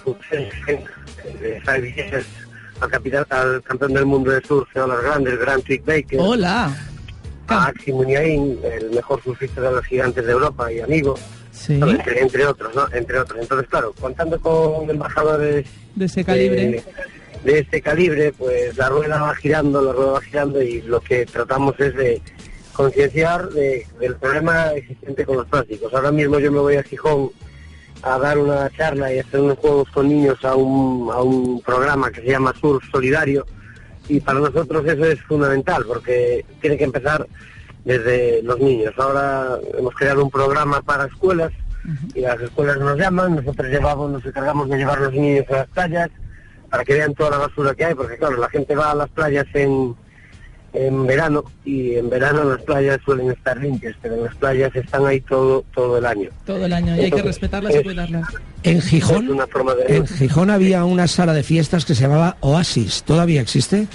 a Villegas, al, capitán, al campeón del mundo de surf, a los grandes, Grant Trick Baker. Hola. A Axi Muniain, el mejor surfista de los gigantes de Europa y amigo, Sí. ¿no? entre, entre otros, ¿no? Entre otros. Entonces, claro, contando con embajadores De ese calibre. de, de este calibre, pues la rueda va girando, la rueda va girando y lo que tratamos es de, concienciar de, del problema existente con los plásticos. Ahora mismo yo me voy a Gijón a dar una charla y hacer unos juegos con niños a un, a un programa que se llama Surf Solidario, y para nosotros eso es fundamental porque tiene que empezar desde los niños. Ahora hemos creado un programa para escuelas y las escuelas nos llaman, nosotros llevamos, nos encargamos de llevar a los niños a las playas para que vean toda la basura que hay, porque claro, la gente va a las playas en, en verano y en verano las playas suelen estar limpias, pero en las playas están ahí todo todo el año. Todo el año, y hay que respetarlas y cuidarlas. En Gijón, de... en Gijón había una sala de fiestas que se llamaba Oasis. ¿Todavía existe?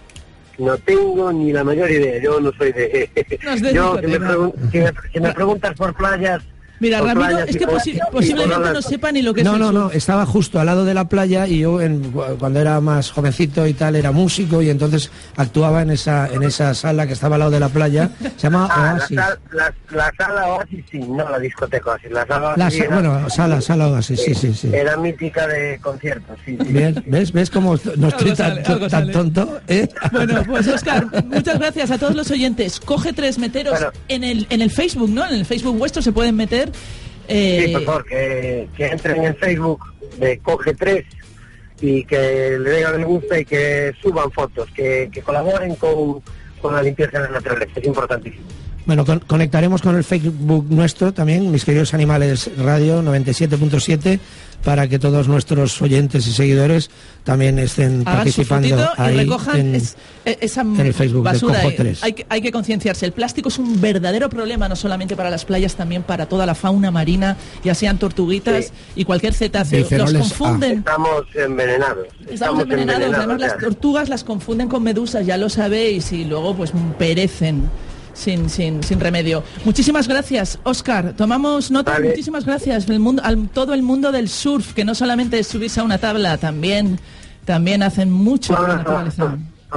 No tengo ni la mayor idea. Yo no soy de... No de yo, si me, pregun... si, me, si me preguntas por playas... Mira, Ramiro, es que posi posiblemente no sepa ni lo que no, es No, el no, no, estaba justo al lado de la playa y yo en, cuando era más jovencito y tal era músico y entonces actuaba en esa en esa sala que estaba al lado de la playa. Se llama ah, Oasis. La, la, la sala Oasis, sí, no la discoteca Oasis. La sala la, Oasis era, bueno, sala, sala Oasis, sí, sí, sí. Era mítica de conciertos, sí. sí. Bien, ¿ves? ¿Ves cómo no estoy tan, sale, tan tonto? ¿Eh? Bueno, pues Óscar, muchas gracias a todos los oyentes. Coge tres, meteros bueno. en, el, en el Facebook, ¿no? En el Facebook vuestro se pueden meter... Eh... Sí, por favor, que, que entren en el Facebook de Coge tres y que le den a me gusta y que suban fotos, que, que colaboren con, con la limpieza de la naturaleza, es importantísimo. Bueno, con, conectaremos con el Facebook nuestro también, Mis Queridos Animales Radio noventa y siete punto siete, para que todos nuestros oyentes y seguidores también estén hagan participando ahí y recojan en, es, esa en el Facebook basura. de Cojo tres. Hay que, hay que concienciarse. El plástico es un verdadero problema, no solamente para las playas, también para toda la fauna marina, ya sean tortuguitas sí. y cualquier cetáceo. Los confunden. Ah. Estamos envenenados. Estamos, Estamos envenenados. envenenados. Además, ya. Las tortugas las confunden con medusas, ya lo sabéis, y luego pues perecen. Sin, sin, sin remedio. Muchísimas gracias, Óscar. Tomamos nota. Vale. Muchísimas gracias. El mundo, al, todo el mundo del surf, que no solamente es subirse a una tabla, también, también hacen mucho por la naturaleza.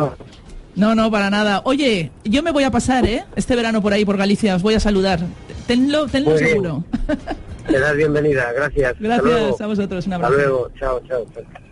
No, no, para nada. Oye, yo me voy a pasar, ¿eh? Este verano por ahí, por Galicia, os voy a saludar. Tenlo, tenlo seguro. Te das bienvenida, gracias. Gracias a vosotros, un abrazo. Hasta luego, chao, chao.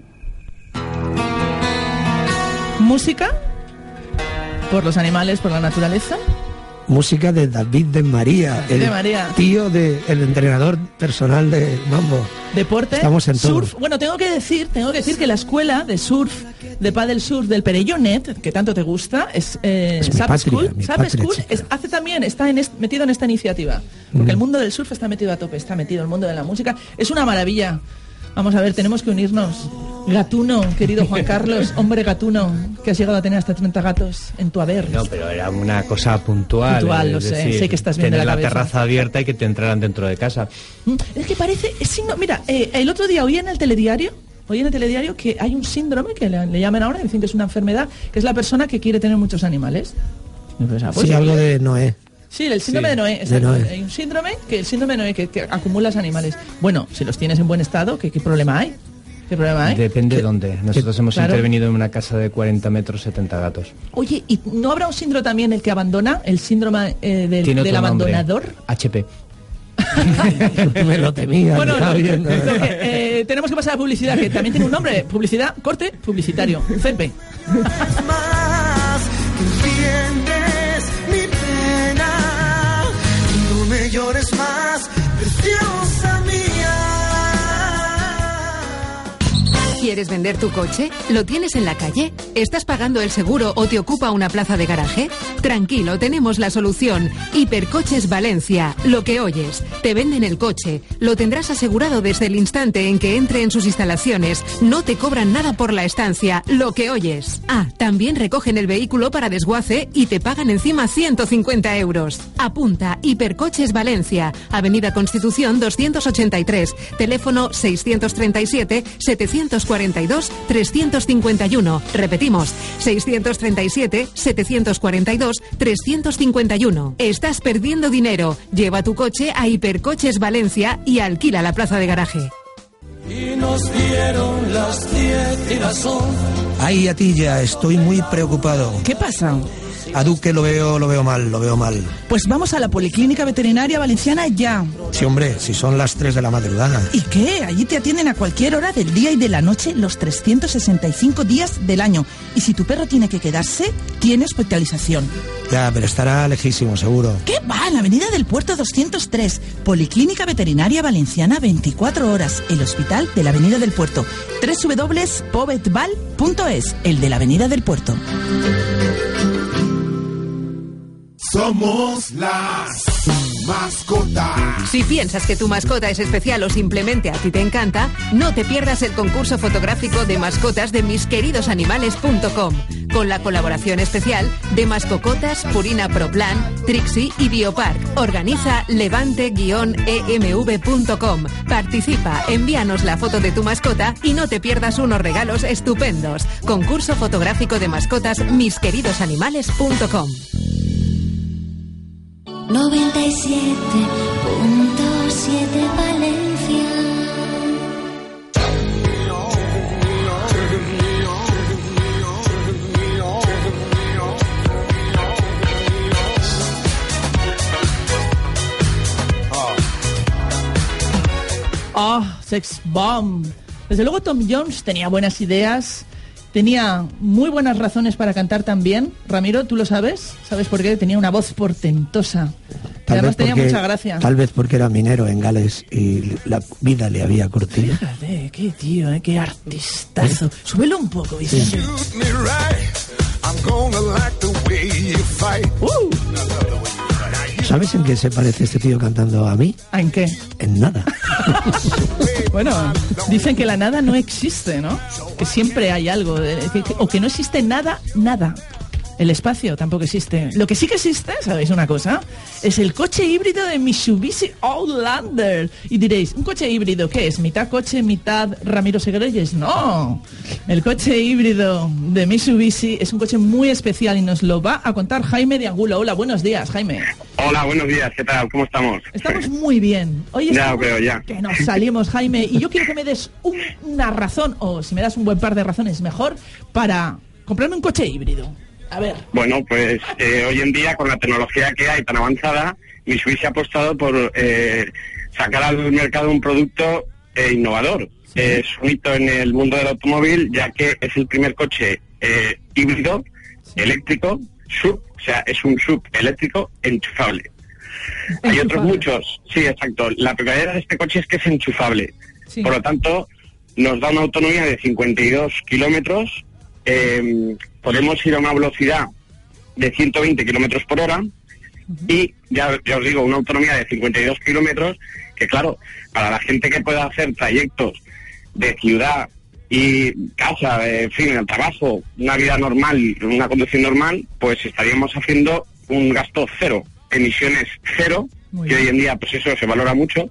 Música por los animales, por la naturaleza. Música de David de María, el de María. tío del entrenador personal de Mambo. Deporte, estamos en surf. Todo. Bueno, tengo que decir, tengo que decir que la escuela de surf, de paddle surf del Perellonet, que tanto te gusta, es, eh, es Sap patria, School. Mi Sap patria, School es, hace también, está en est, metido en esta iniciativa, porque mm. el mundo del surf está metido a tope, está metido el mundo de la música. Es una maravilla. Vamos a ver, tenemos que unirnos. Gatuno, querido Juan Carlos, hombre gatuno, que has llegado a tener hasta treinta gatos en tu haber. No, pero era una cosa puntual. Puntual, lo es sé, decir, sé que estás bien de la cabeza. Tener la terraza abierta y que te entraran dentro de casa. Es que parece, es signo, mira, eh, el otro día oí en el telediario, oí en el telediario que hay un síndrome, que le, le llaman ahora, dicen que es una enfermedad, que es la persona que quiere tener muchos animales. Pues, pues, sí, algo de Noé. Sí, el síndrome sí, de Noé, de Noé. Hay un síndrome, que el síndrome de Noé, que, que acumulas animales. Bueno, si los tienes en buen estado, ¿qué, qué problema hay? ¿Qué problema hay? Depende de dónde. Nosotros hemos claro. intervenido en una casa de cuarenta metros, setenta gatos. Oye, ¿y no habrá un síndrome también el que abandona? ¿El síndrome eh, del, del abandonador? H P. Me lo temía. Bueno, no, viendo, ¿no? que, eh, tenemos que pasar a publicidad, que también tiene un nombre. Publicidad, corte, publicitario. C P. Más que entiendes mi pena. No me llores más, preciosa mía. ¿Quieres vender tu coche? ¿Lo tienes en la calle? ¿Estás pagando el seguro o te ocupa una plaza de garaje? Tranquilo, tenemos la solución. Hipercoches Valencia. Lo que oyes. Te venden el coche. Lo tendrás asegurado desde el instante en que entre en sus instalaciones. No te cobran nada por la estancia. Lo que oyes. Ah, también recogen el vehículo para desguace y te pagan encima ciento cincuenta euros. Apunta. Hipercoches Valencia. Avenida Constitución doscientos ochenta y tres. Teléfono seiscientos treinta y siete, setecientos cuarenta y dos, trescientos cincuenta y uno. Repetimos, seiscientos treinta y siete, setecientos cuarenta y dos, trescientos cincuenta y uno. Estás perdiendo dinero. Lleva tu coche a Hipercoches Valencia y alquila la plaza de garaje. Y nos dieron las diez y las once. Ay, Atilla, estoy muy preocupado. ¿Qué pasa? A Duque lo veo, lo veo mal, lo veo mal. Pues vamos a la Policlínica Veterinaria Valenciana ya. Sí, hombre, si son las tres de la madrugada. ¿Y qué? Allí te atienden a cualquier hora del día y de la noche los trescientos sesenta y cinco días del año. Y si tu perro tiene que quedarse, tiene hospitalización. Ya, pero estará lejísimo, seguro. ¿Qué va? En la Avenida del Puerto doscientos tres. Policlínica Veterinaria Valenciana, veinticuatro horas. El hospital de la Avenida del Puerto. doble u doble u doble u punto pobetval punto es. El de la Avenida del Puerto. Somos las mascotas. Si piensas que tu mascota es especial o simplemente a ti te encanta, no te pierdas el concurso fotográfico de mascotas de mis queridos animales punto com, con la colaboración especial de Mascocotas, Purina Pro Plan, Trixie y Biopark. Organiza levante guion e m v punto com. Participa, envíanos la foto de tu mascota y no te pierdas unos regalos estupendos. Concurso fotográfico de mascotas mis queridos animales punto com. noventa y siete punto siete Valencia. Oh, Sex Bomb. Desde luego Tom Jones tenía buenas ideas, tenía muy buenas razones para cantar también. Ramiro, ¿tú lo sabes? ¿Sabes por qué? Tenía una voz portentosa. Tal además vez tenía porque, mucha gracia. Tal vez porque era minero en Gales y la vida le había curtido. Fíjate, qué tío, ¿eh? Qué artistazo. ¿Eh? Súbelo un poco, Vicente. Sí. Uh. ¿Sabes en qué se parece este tío cantando a mí? ¿En qué? En nada. Bueno, dicen que la nada no existe, ¿no? Que siempre hay algo, que, que, o que no existe nada, nada. El espacio tampoco existe. Lo que sí que existe, ¿sabéis una cosa? Es el coche híbrido de Mitsubishi Outlander. Y diréis, ¿un coche híbrido qué es? ¿Mitad coche, mitad Ramiro Segreyes? No. El coche híbrido de Mitsubishi es un coche muy especial y nos lo va a contar Jaime de Angulo. Hola, buenos días, Jaime. Hola, buenos días. ¿Qué tal? ¿Cómo estamos? Estamos muy bien. Hoy ya veo, ya. Que nos salimos, Jaime. Y yo quiero que me des un, una razón, o si me das un buen par de razones mejor, para comprarme un coche híbrido. A ver. Bueno, pues eh, hoy en día, con la tecnología que hay tan avanzada, Mitsubishi ha apostado por eh, sacar al mercado un producto eh, innovador. Sí. Es un hito en el mundo del automóvil, ya que es el primer coche eh, híbrido, sí. eléctrico, sub, o sea, es un sub eléctrico enchufable. enchufable. Hay otros muchos, sí, exacto. La peculiaridad de este coche es que es enchufable. Sí. Por lo tanto, nos da una autonomía de cincuenta y dos kilómetros. Eh, podemos ir a una velocidad de ciento veinte kilómetros por hora uh-huh. y ya, ya os digo, una autonomía de cincuenta y dos kilómetros que, claro, para la gente que pueda hacer trayectos de ciudad y casa, en fin, el trabajo, una vida normal, una conducción normal, pues estaríamos haciendo un gasto cero, emisiones cero, muy que bien. Hoy en día pues eso se valora mucho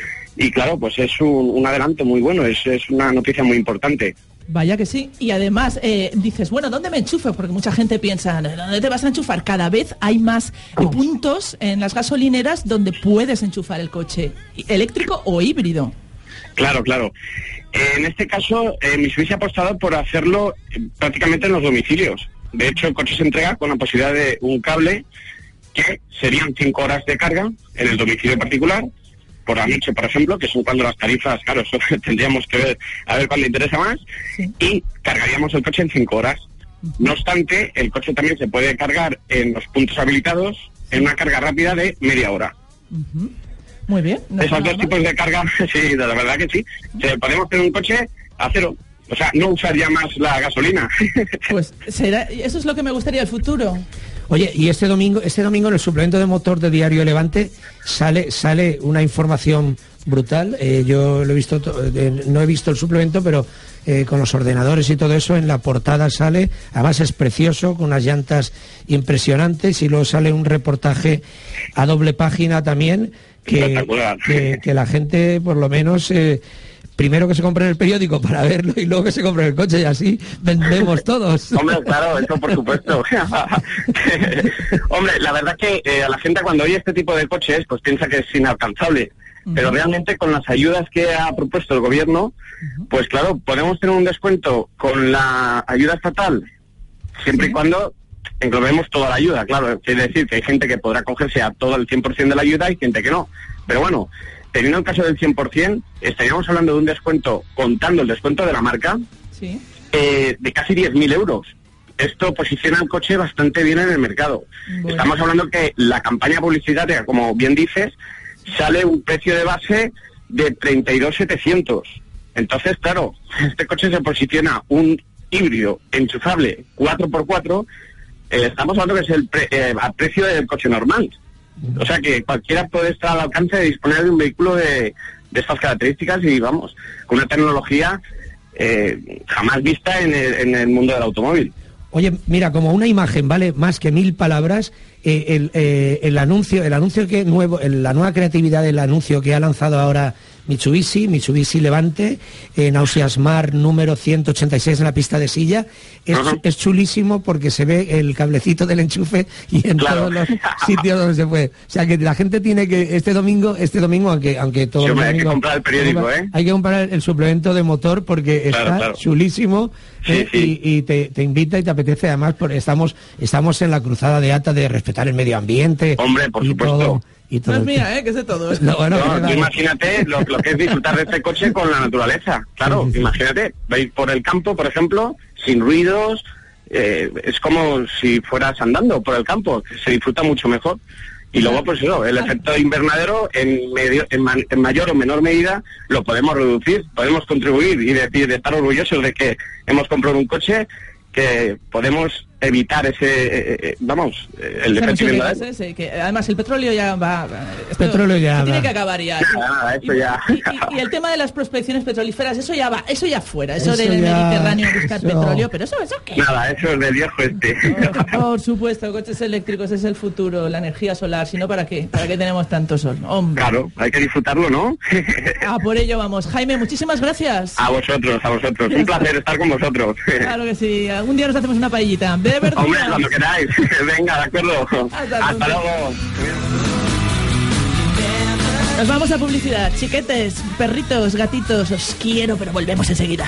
y claro, pues es un, un adelanto muy bueno, es, es una noticia muy importante. Vaya que sí. Y además eh, dices, bueno, ¿dónde me enchufo? Porque mucha gente piensa, ¿dónde te vas a enchufar? Cada vez hay más eh, puntos en las gasolineras donde puedes enchufar el coche, eléctrico o híbrido. Claro, claro. Eh, en este caso, eh, Mitsubishi ha apostado por hacerlo eh, prácticamente en los domicilios. De hecho, el coche se entrega con la posibilidad de un cable que serían cinco horas de carga en el domicilio particular, por la noche, por ejemplo, que son cuando las tarifas, claro, eso tendríamos que ver a ver cuándo interesa más, sí. y cargaríamos el coche en cinco horas. Uh-huh. No obstante, el coche también se puede cargar en los puntos habilitados en una carga rápida de media hora. Uh-huh. Muy bien. No Esos dos tipos de carga, sí, la verdad que sí. Uh-huh. Se, podemos tener un coche a cero. O sea, no usar ya más la gasolina. Pues será, eso es lo que me gustaría el futuro. Oye, y este domingo, este domingo en el suplemento de motor de Diario Levante sale, sale una información brutal. Eh, yo lo he visto, eh, no he visto el suplemento, pero eh, con los ordenadores y todo eso en la portada sale. Además es precioso, con unas llantas impresionantes, y luego sale un reportaje a doble página también que, que, que la gente por lo menos eh, primero que se compre el periódico para verlo y luego que se compre el coche, y así vendemos todos. Hombre, claro, eso por supuesto. Hombre, la verdad que eh, a la gente cuando oye este tipo de coches pues piensa que es inalcanzable, uh-huh. pero realmente con las ayudas que ha propuesto el gobierno, uh-huh. pues claro, podemos tener un descuento con la ayuda estatal, siempre ¿Sí? y cuando englobemos toda la ayuda, claro, quiere decir que hay gente que podrá cogerse a todo el cien por ciento de la ayuda y gente que no, pero bueno, teniendo el caso del cien por ciento, estaríamos hablando de un descuento, contando el descuento de la marca, sí. eh, de casi diez mil euros. Esto posiciona el coche bastante bien en el mercado. Bueno. Estamos hablando que la campaña publicitaria, como bien dices, sale un precio de base de treinta y dos mil setecientos. Entonces, claro, este coche se posiciona un híbrido enchufable cuatro por cuatro, eh, estamos hablando que es el pre, eh, a precio del coche normal. O sea que cualquiera puede estar al alcance de disponer de un vehículo de, de estas características y, vamos, con una tecnología eh, jamás vista en el, en el mundo del automóvil. Oye, mira, como una imagen vale más que mil palabras, eh, el, eh, el anuncio, el anuncio que nuevo, el, la nueva creatividad del anuncio que ha lanzado ahora Mitsubishi, Mitsubishi Levante, en Ausiasmar número ciento ochenta y seis en la pista de silla, es, uh-huh. es chulísimo porque se ve el cablecito del enchufe y en claro. todos los sitios donde se puede. O sea que la gente tiene que, este domingo, este domingo, aunque, aunque todo sí, el hay que comprar el periódico, ¿eh? Hay que comprar el, el suplemento de motor porque claro, está claro. chulísimo. Sí, eh, sí. Y, y te, te invita y te apetece, además, porque estamos, estamos en la cruzada de A T A de respetar el medio ambiente. Hombre, por y supuesto. Todo. Y todo no es mía, ¿eh? Que sé todo. No, bueno, no, tú imagínate lo, lo que es disfrutar de este coche con la naturaleza. Claro, sí, sí, sí. Imagínate, vais por el campo, por ejemplo, sin ruidos, eh, es como si fueras andando por el campo, se disfruta mucho mejor. Y luego, pues eso, el efecto invernadero en, medio, en, man, en mayor o menor medida lo podemos reducir, podemos contribuir y decir, de estar orgullosos de que hemos comprado un coche que podemos evitar ese, eh, eh, vamos, el ese efecto invernadero. Ese, que además el petróleo ya va... Esto, petróleo ya esto va. Tiene que acabar ya. Nada, nada, eso y, ya. Y, y, y el tema de las prospecciones petrolíferas, eso ya va, eso ya fuera, eso, eso del ya, Mediterráneo buscar eso. petróleo, pero eso, ¿eso qué? Nada, eso es de viejo este. Por, por supuesto, coches eléctricos es el futuro, la energía solar, si no, ¿para qué? ¿Para qué tenemos tanto sol? Hombre. Claro, hay que disfrutarlo, ¿no? Ah, por ello vamos. Jaime, muchísimas gracias. A vosotros, a vosotros. Un placer estar con vosotros. Claro que sí. Algún día nos hacemos una paellita. De verdad. Hombre, cuando queráis. Venga, de acuerdo. Hasta, Hasta luego. Nos vamos a publicidad. Chiquetes, perritos, gatitos, os quiero, pero volvemos enseguida.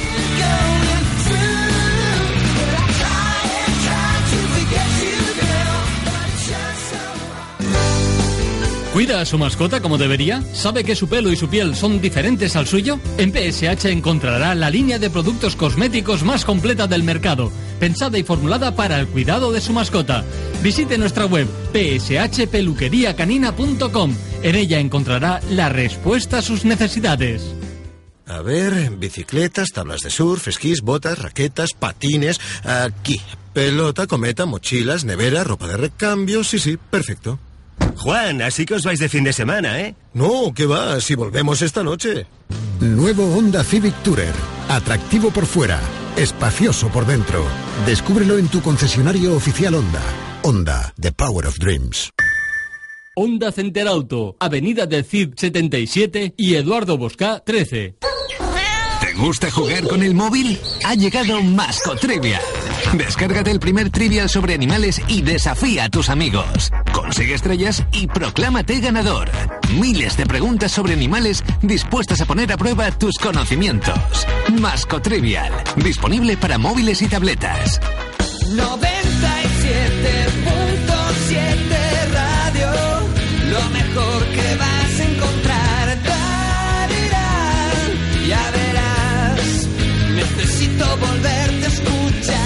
¿Cuida a su mascota como debería? ¿Sabe que su pelo y su piel son diferentes al suyo? En P S H encontrará la línea de productos cosméticos más completa del mercado, pensada y formulada para el cuidado de su mascota. Visite nuestra web p s h peluquería canina punto com. En ella encontrará la respuesta a sus necesidades. A ver, bicicletas, tablas de surf, esquís, botas, raquetas, patines... Aquí, pelota, cometa, mochilas, nevera, ropa de recambio... Sí, sí, perfecto. Juan, así que os vais de fin de semana, ¿eh? No, ¿qué va? Si volvemos esta noche. Nuevo Honda Civic Tourer. Atractivo por fuera, espacioso por dentro. Descúbrelo en tu concesionario oficial Honda. Honda, the power of dreams. Honda Center Auto, Avenida del Cid setenta y siete y Eduardo Bosca trece. ¿Te gusta jugar con el móvil? Ha llegado Mascotrivia. Descárgate el primer trivial sobre animales y desafía a tus amigos. Consigue estrellas y proclámate ganador. Miles de preguntas sobre animales dispuestas a poner a prueba tus conocimientos. Mascotrivial, disponible para móviles y tabletas. noventa y siete punto siete Radio, lo mejor que vas a encontrar. Ya verás, necesito volverte a escuchar.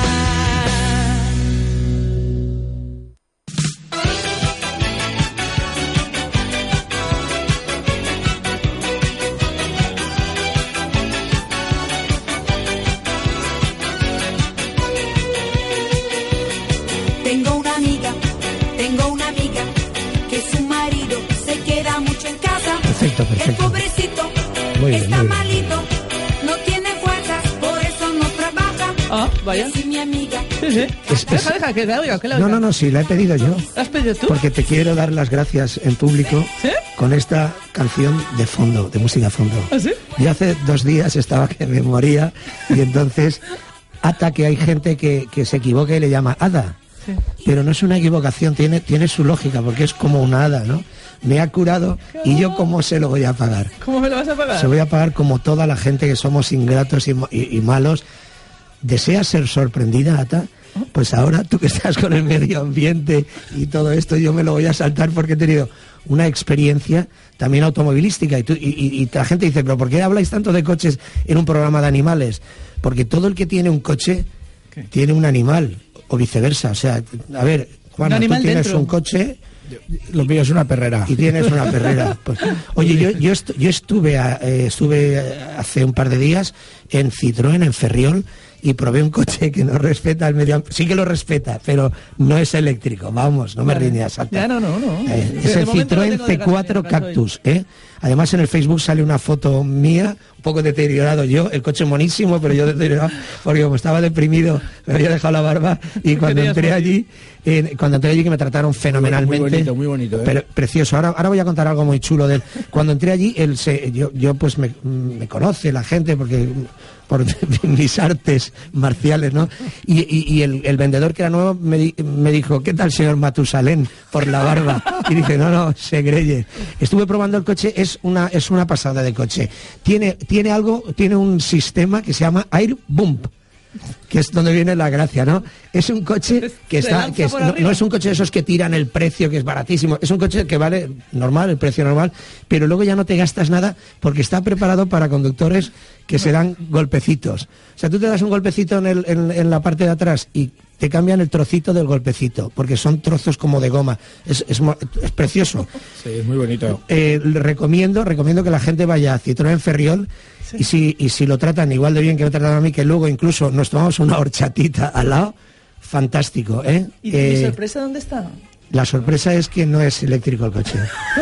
Tengo una amiga, tengo una amiga que su marido se queda mucho en casa. Perfecto, perfecto. El pobrecito muy bien, está muy bien. malito, no tiene fuerzas, por eso no trabaja. Ah, vaya. Y así mi amiga. Sí, sí. Es- deja, es- deja, que la oiga, que la No, oiga. no, no, sí, la he pedido yo. ¿La has pedido tú? Porque te quiero dar las gracias en público ¿Sí? con esta canción de fondo, de música a fondo. ¿Ah, sí? Yo hace dos días estaba que me moría y entonces ata que hay gente que, que se equivoca y le llama hada. Sí. Pero no es una equivocación, tiene, tiene su lógica, porque es como una hada, ¿no? Me ha curado y yo cómo se lo voy a pagar. ¿Cómo me lo vas a pagar? Se voy a pagar como toda la gente que somos ingratos y, y- y malos. ¿Deseas ser sorprendida, Ata? Pues ahora tú que estás con el medio ambiente y todo esto, yo me lo voy a saltar porque he tenido una experiencia también automovilística y, tú, y, y, y la gente dice, pero ¿por qué habláis tanto de coches en un programa de animales? Porque todo el que tiene un coche ¿Qué? tiene un animal o viceversa. O sea, a ver, Juana, tú tienes dentro. un coche... Lo mío es una perrera. Y tienes una perrera. Pues, oye, yo, yo, estu yo estuve, a, eh, estuve hace un par de días en Citroën, en Ferriol, y probé un coche que no respeta el medio ambiente. Sí que lo respeta, pero no es eléctrico. Vamos, no me vale. riñas. Salta. Ya, no, no, no. Eh, es el Citroën C cuatro Cactus, ¿eh? Además en el Facebook sale una foto mía, un poco deteriorado yo, el coche monísimo, pero yo deteriorado, porque como estaba deprimido, me había dejado la barba, y cuando entré allí, eh, cuando entré allí que me trataron fenomenalmente. Muy bonito, muy bonito. ¿eh? Pero, precioso. Ahora, ahora voy a contar algo muy chulo de él. Cuando entré allí, él se, yo, yo pues me, me conoce la gente, porque por mis artes marciales, ¿no? Y, y, y el, el vendedor que era nuevo me, di, me dijo, ¿qué tal, señor Matusalén? Por la barba. Y dije, no, no, Segreye. Estuve probando el coche, es una, es una pasada de coche. Tiene, tiene algo, tiene un sistema que se llama Air Bump, que es donde viene la gracia, ¿no? Es un coche que está, que es, no, no es un coche de esos que tiran el precio, que es baratísimo, es un coche que vale normal, el precio normal, pero luego ya no te gastas nada porque está preparado para conductores que se dan golpecitos. O sea, tú te das un golpecito en, el, en, en la parte de atrás y te cambian el trocito del golpecito, porque son trozos como de goma. Es, es, es precioso. Sí, es muy bonito. Eh, recomiendo, recomiendo que la gente vaya a Citroën Ferriol. Sí. Y, si, y si lo tratan igual de bien que me tratan a mí, que luego incluso nos tomamos una horchatita al lado, fantástico, ¿eh? ¿Y eh, mi sorpresa dónde está? La sorpresa es que no es eléctrico el coche.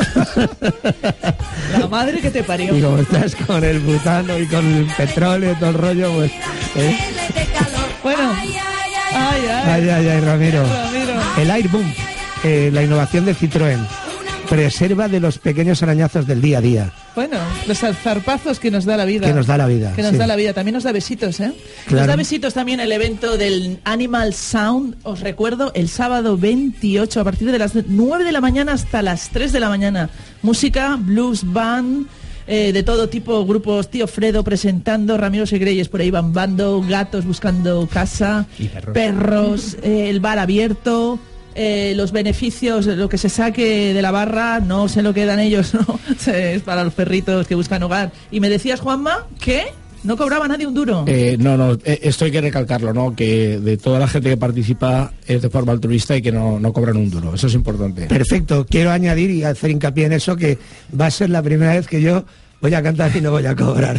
La madre que te parió. Y como estás con el butano y con el petróleo y todo el rollo, pues... ¿eh? Bueno. Ay, ay, ay, ay, ay Ramiro. Ramiro. El Air Bump, eh, la innovación de Citroën. Preserva de los pequeños arañazos del día a día. Bueno, los zarpazos que nos da la vida. Que nos da la vida. Que nos sí. da la vida. También nos da besitos, ¿eh? Claro. Nos da besitos también el evento del Animal Sound. Os recuerdo, el sábado veintiocho, a partir de las nueve de la mañana hasta las tres de la mañana. Música, blues band, eh, de todo tipo, grupos. Tío Fredo presentando, Ramiro Segreyes por ahí bambando, gatos buscando casa, y perros, perros eh, el bar abierto. Eh, los beneficios, lo que se saque de la barra, no se lo quedan ellos, ¿no? Es para los perritos que buscan hogar. Y me decías, Juanma, que no cobraba nadie un duro. Eh, no, no, esto hay que recalcarlo, ¿no? Que de toda la gente que participa es de forma altruista y que no, no cobran un duro. Eso es importante. Perfecto. Quiero añadir y hacer hincapié en eso, que va a ser la primera vez que yo voy a cantar y no voy a cobrar.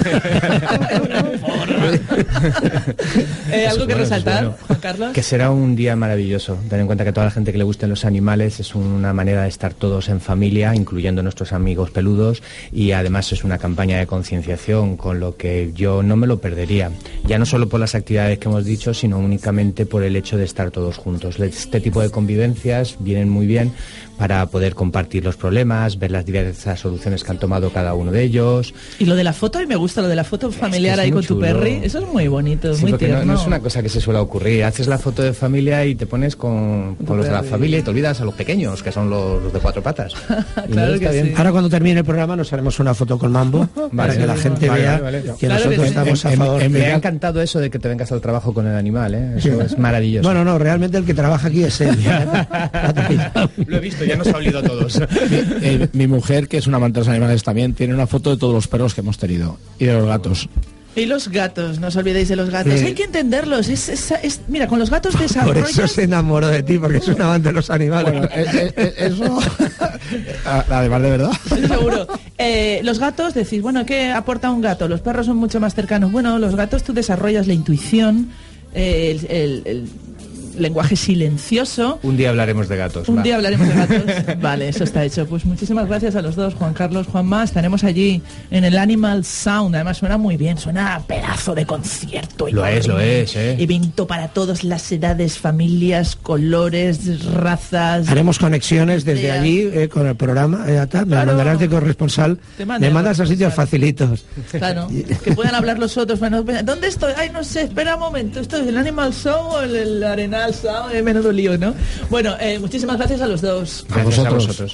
eh, ¿Algo que bueno, resaltar, bueno. Juan Carlos? Que será un día maravilloso. Ten en cuenta que toda la gente que le gusten los animales es una manera de estar todos en familia, incluyendo nuestros amigos peludos, y además es una campaña de concienciación, con lo que yo no me lo perdería. Ya no solo por las actividades que hemos dicho, sino únicamente por el hecho de estar todos juntos. Este tipo de convivencias vienen muy bien para poder compartir los problemas, ver las diversas soluciones que han tomado cada uno de ellos. Y lo de la foto, y me gusta lo de la foto familiar, es que es ahí con chulo. Tu perri, eso es muy bonito, sí, muy tierno. tierno. No, no es una cosa que se suele ocurrir. Haces la foto de familia y te pones con, con los de la familia y te olvidas a los pequeños, que son los, los de cuatro patas. Claro que sí. Ahora cuando termine el programa nos haremos una foto con Mambo, vale, para que la gente vale, vea vale, vale. que claro nosotros que sí. estamos a favor. En, en, me ha encantado eso de que te vengas al trabajo con el animal, ¿eh? Eso sí. es maravilloso. Bueno, no, realmente el que trabaja aquí es él. Lo he visto, ya nos ha olido todos. Mi, eh, mi mujer, que es una amante de los animales también, tiene una foto de todos los perros que hemos tenido y de los gatos. Y los gatos, no os olvidéis de los gatos. Sí. Hay que entenderlos. Es, es, es, mira, con los gatos desarrollas... Por eso se enamoró de ti, porque es un amante de los animales. Bueno, eh, eh, eso... Además de verdad. Seguro. Eh, los gatos, decís, bueno, ¿qué aporta un gato? Los perros son mucho más cercanos. Bueno, los gatos tú desarrollas la intuición, eh, el... el, el lenguaje silencioso. Un día hablaremos de gatos. Un va. día hablaremos de gatos. Vale, eso está hecho. Pues muchísimas gracias a los dos, Juan Carlos, Juanma. Estaremos allí en el Animal Sound. Además suena muy bien, suena a pedazo de concierto. Lo es, lo es, ¿eh? Evento para todas las edades, familias, colores, razas. Haremos conexiones desde ideas. allí eh, con el programa. Eh, me claro. mandarás de corresponsal. Me mandas a sitios facilitos. Claro, que puedan hablar los otros. Bueno, ¿dónde estoy? Ay, no sé, espera un momento. ¿Esto es el Animal Sound o el, el Arenal? Eh, menudo lío, ¿no? Bueno, eh, muchísimas gracias a los dos. Gracias a vosotros.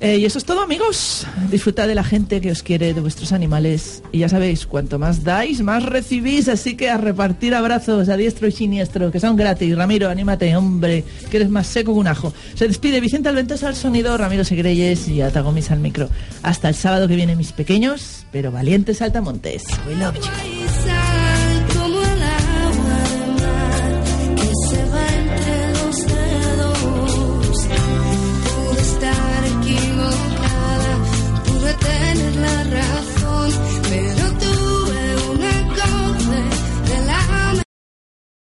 Eh, y eso es todo, amigos. Disfrutad de la gente que os quiere, de vuestros animales. Y ya sabéis, cuanto más dais, más recibís. Así que a repartir abrazos a diestro y siniestro, que son gratis. Ramiro, anímate, hombre, que eres más seco que un ajo. Se despide Vicente Alventosa al sonido, Ramiro Segreyes y Atagomis al micro. Hasta el sábado que viene, mis pequeños, pero valientes saltamontes. We love you.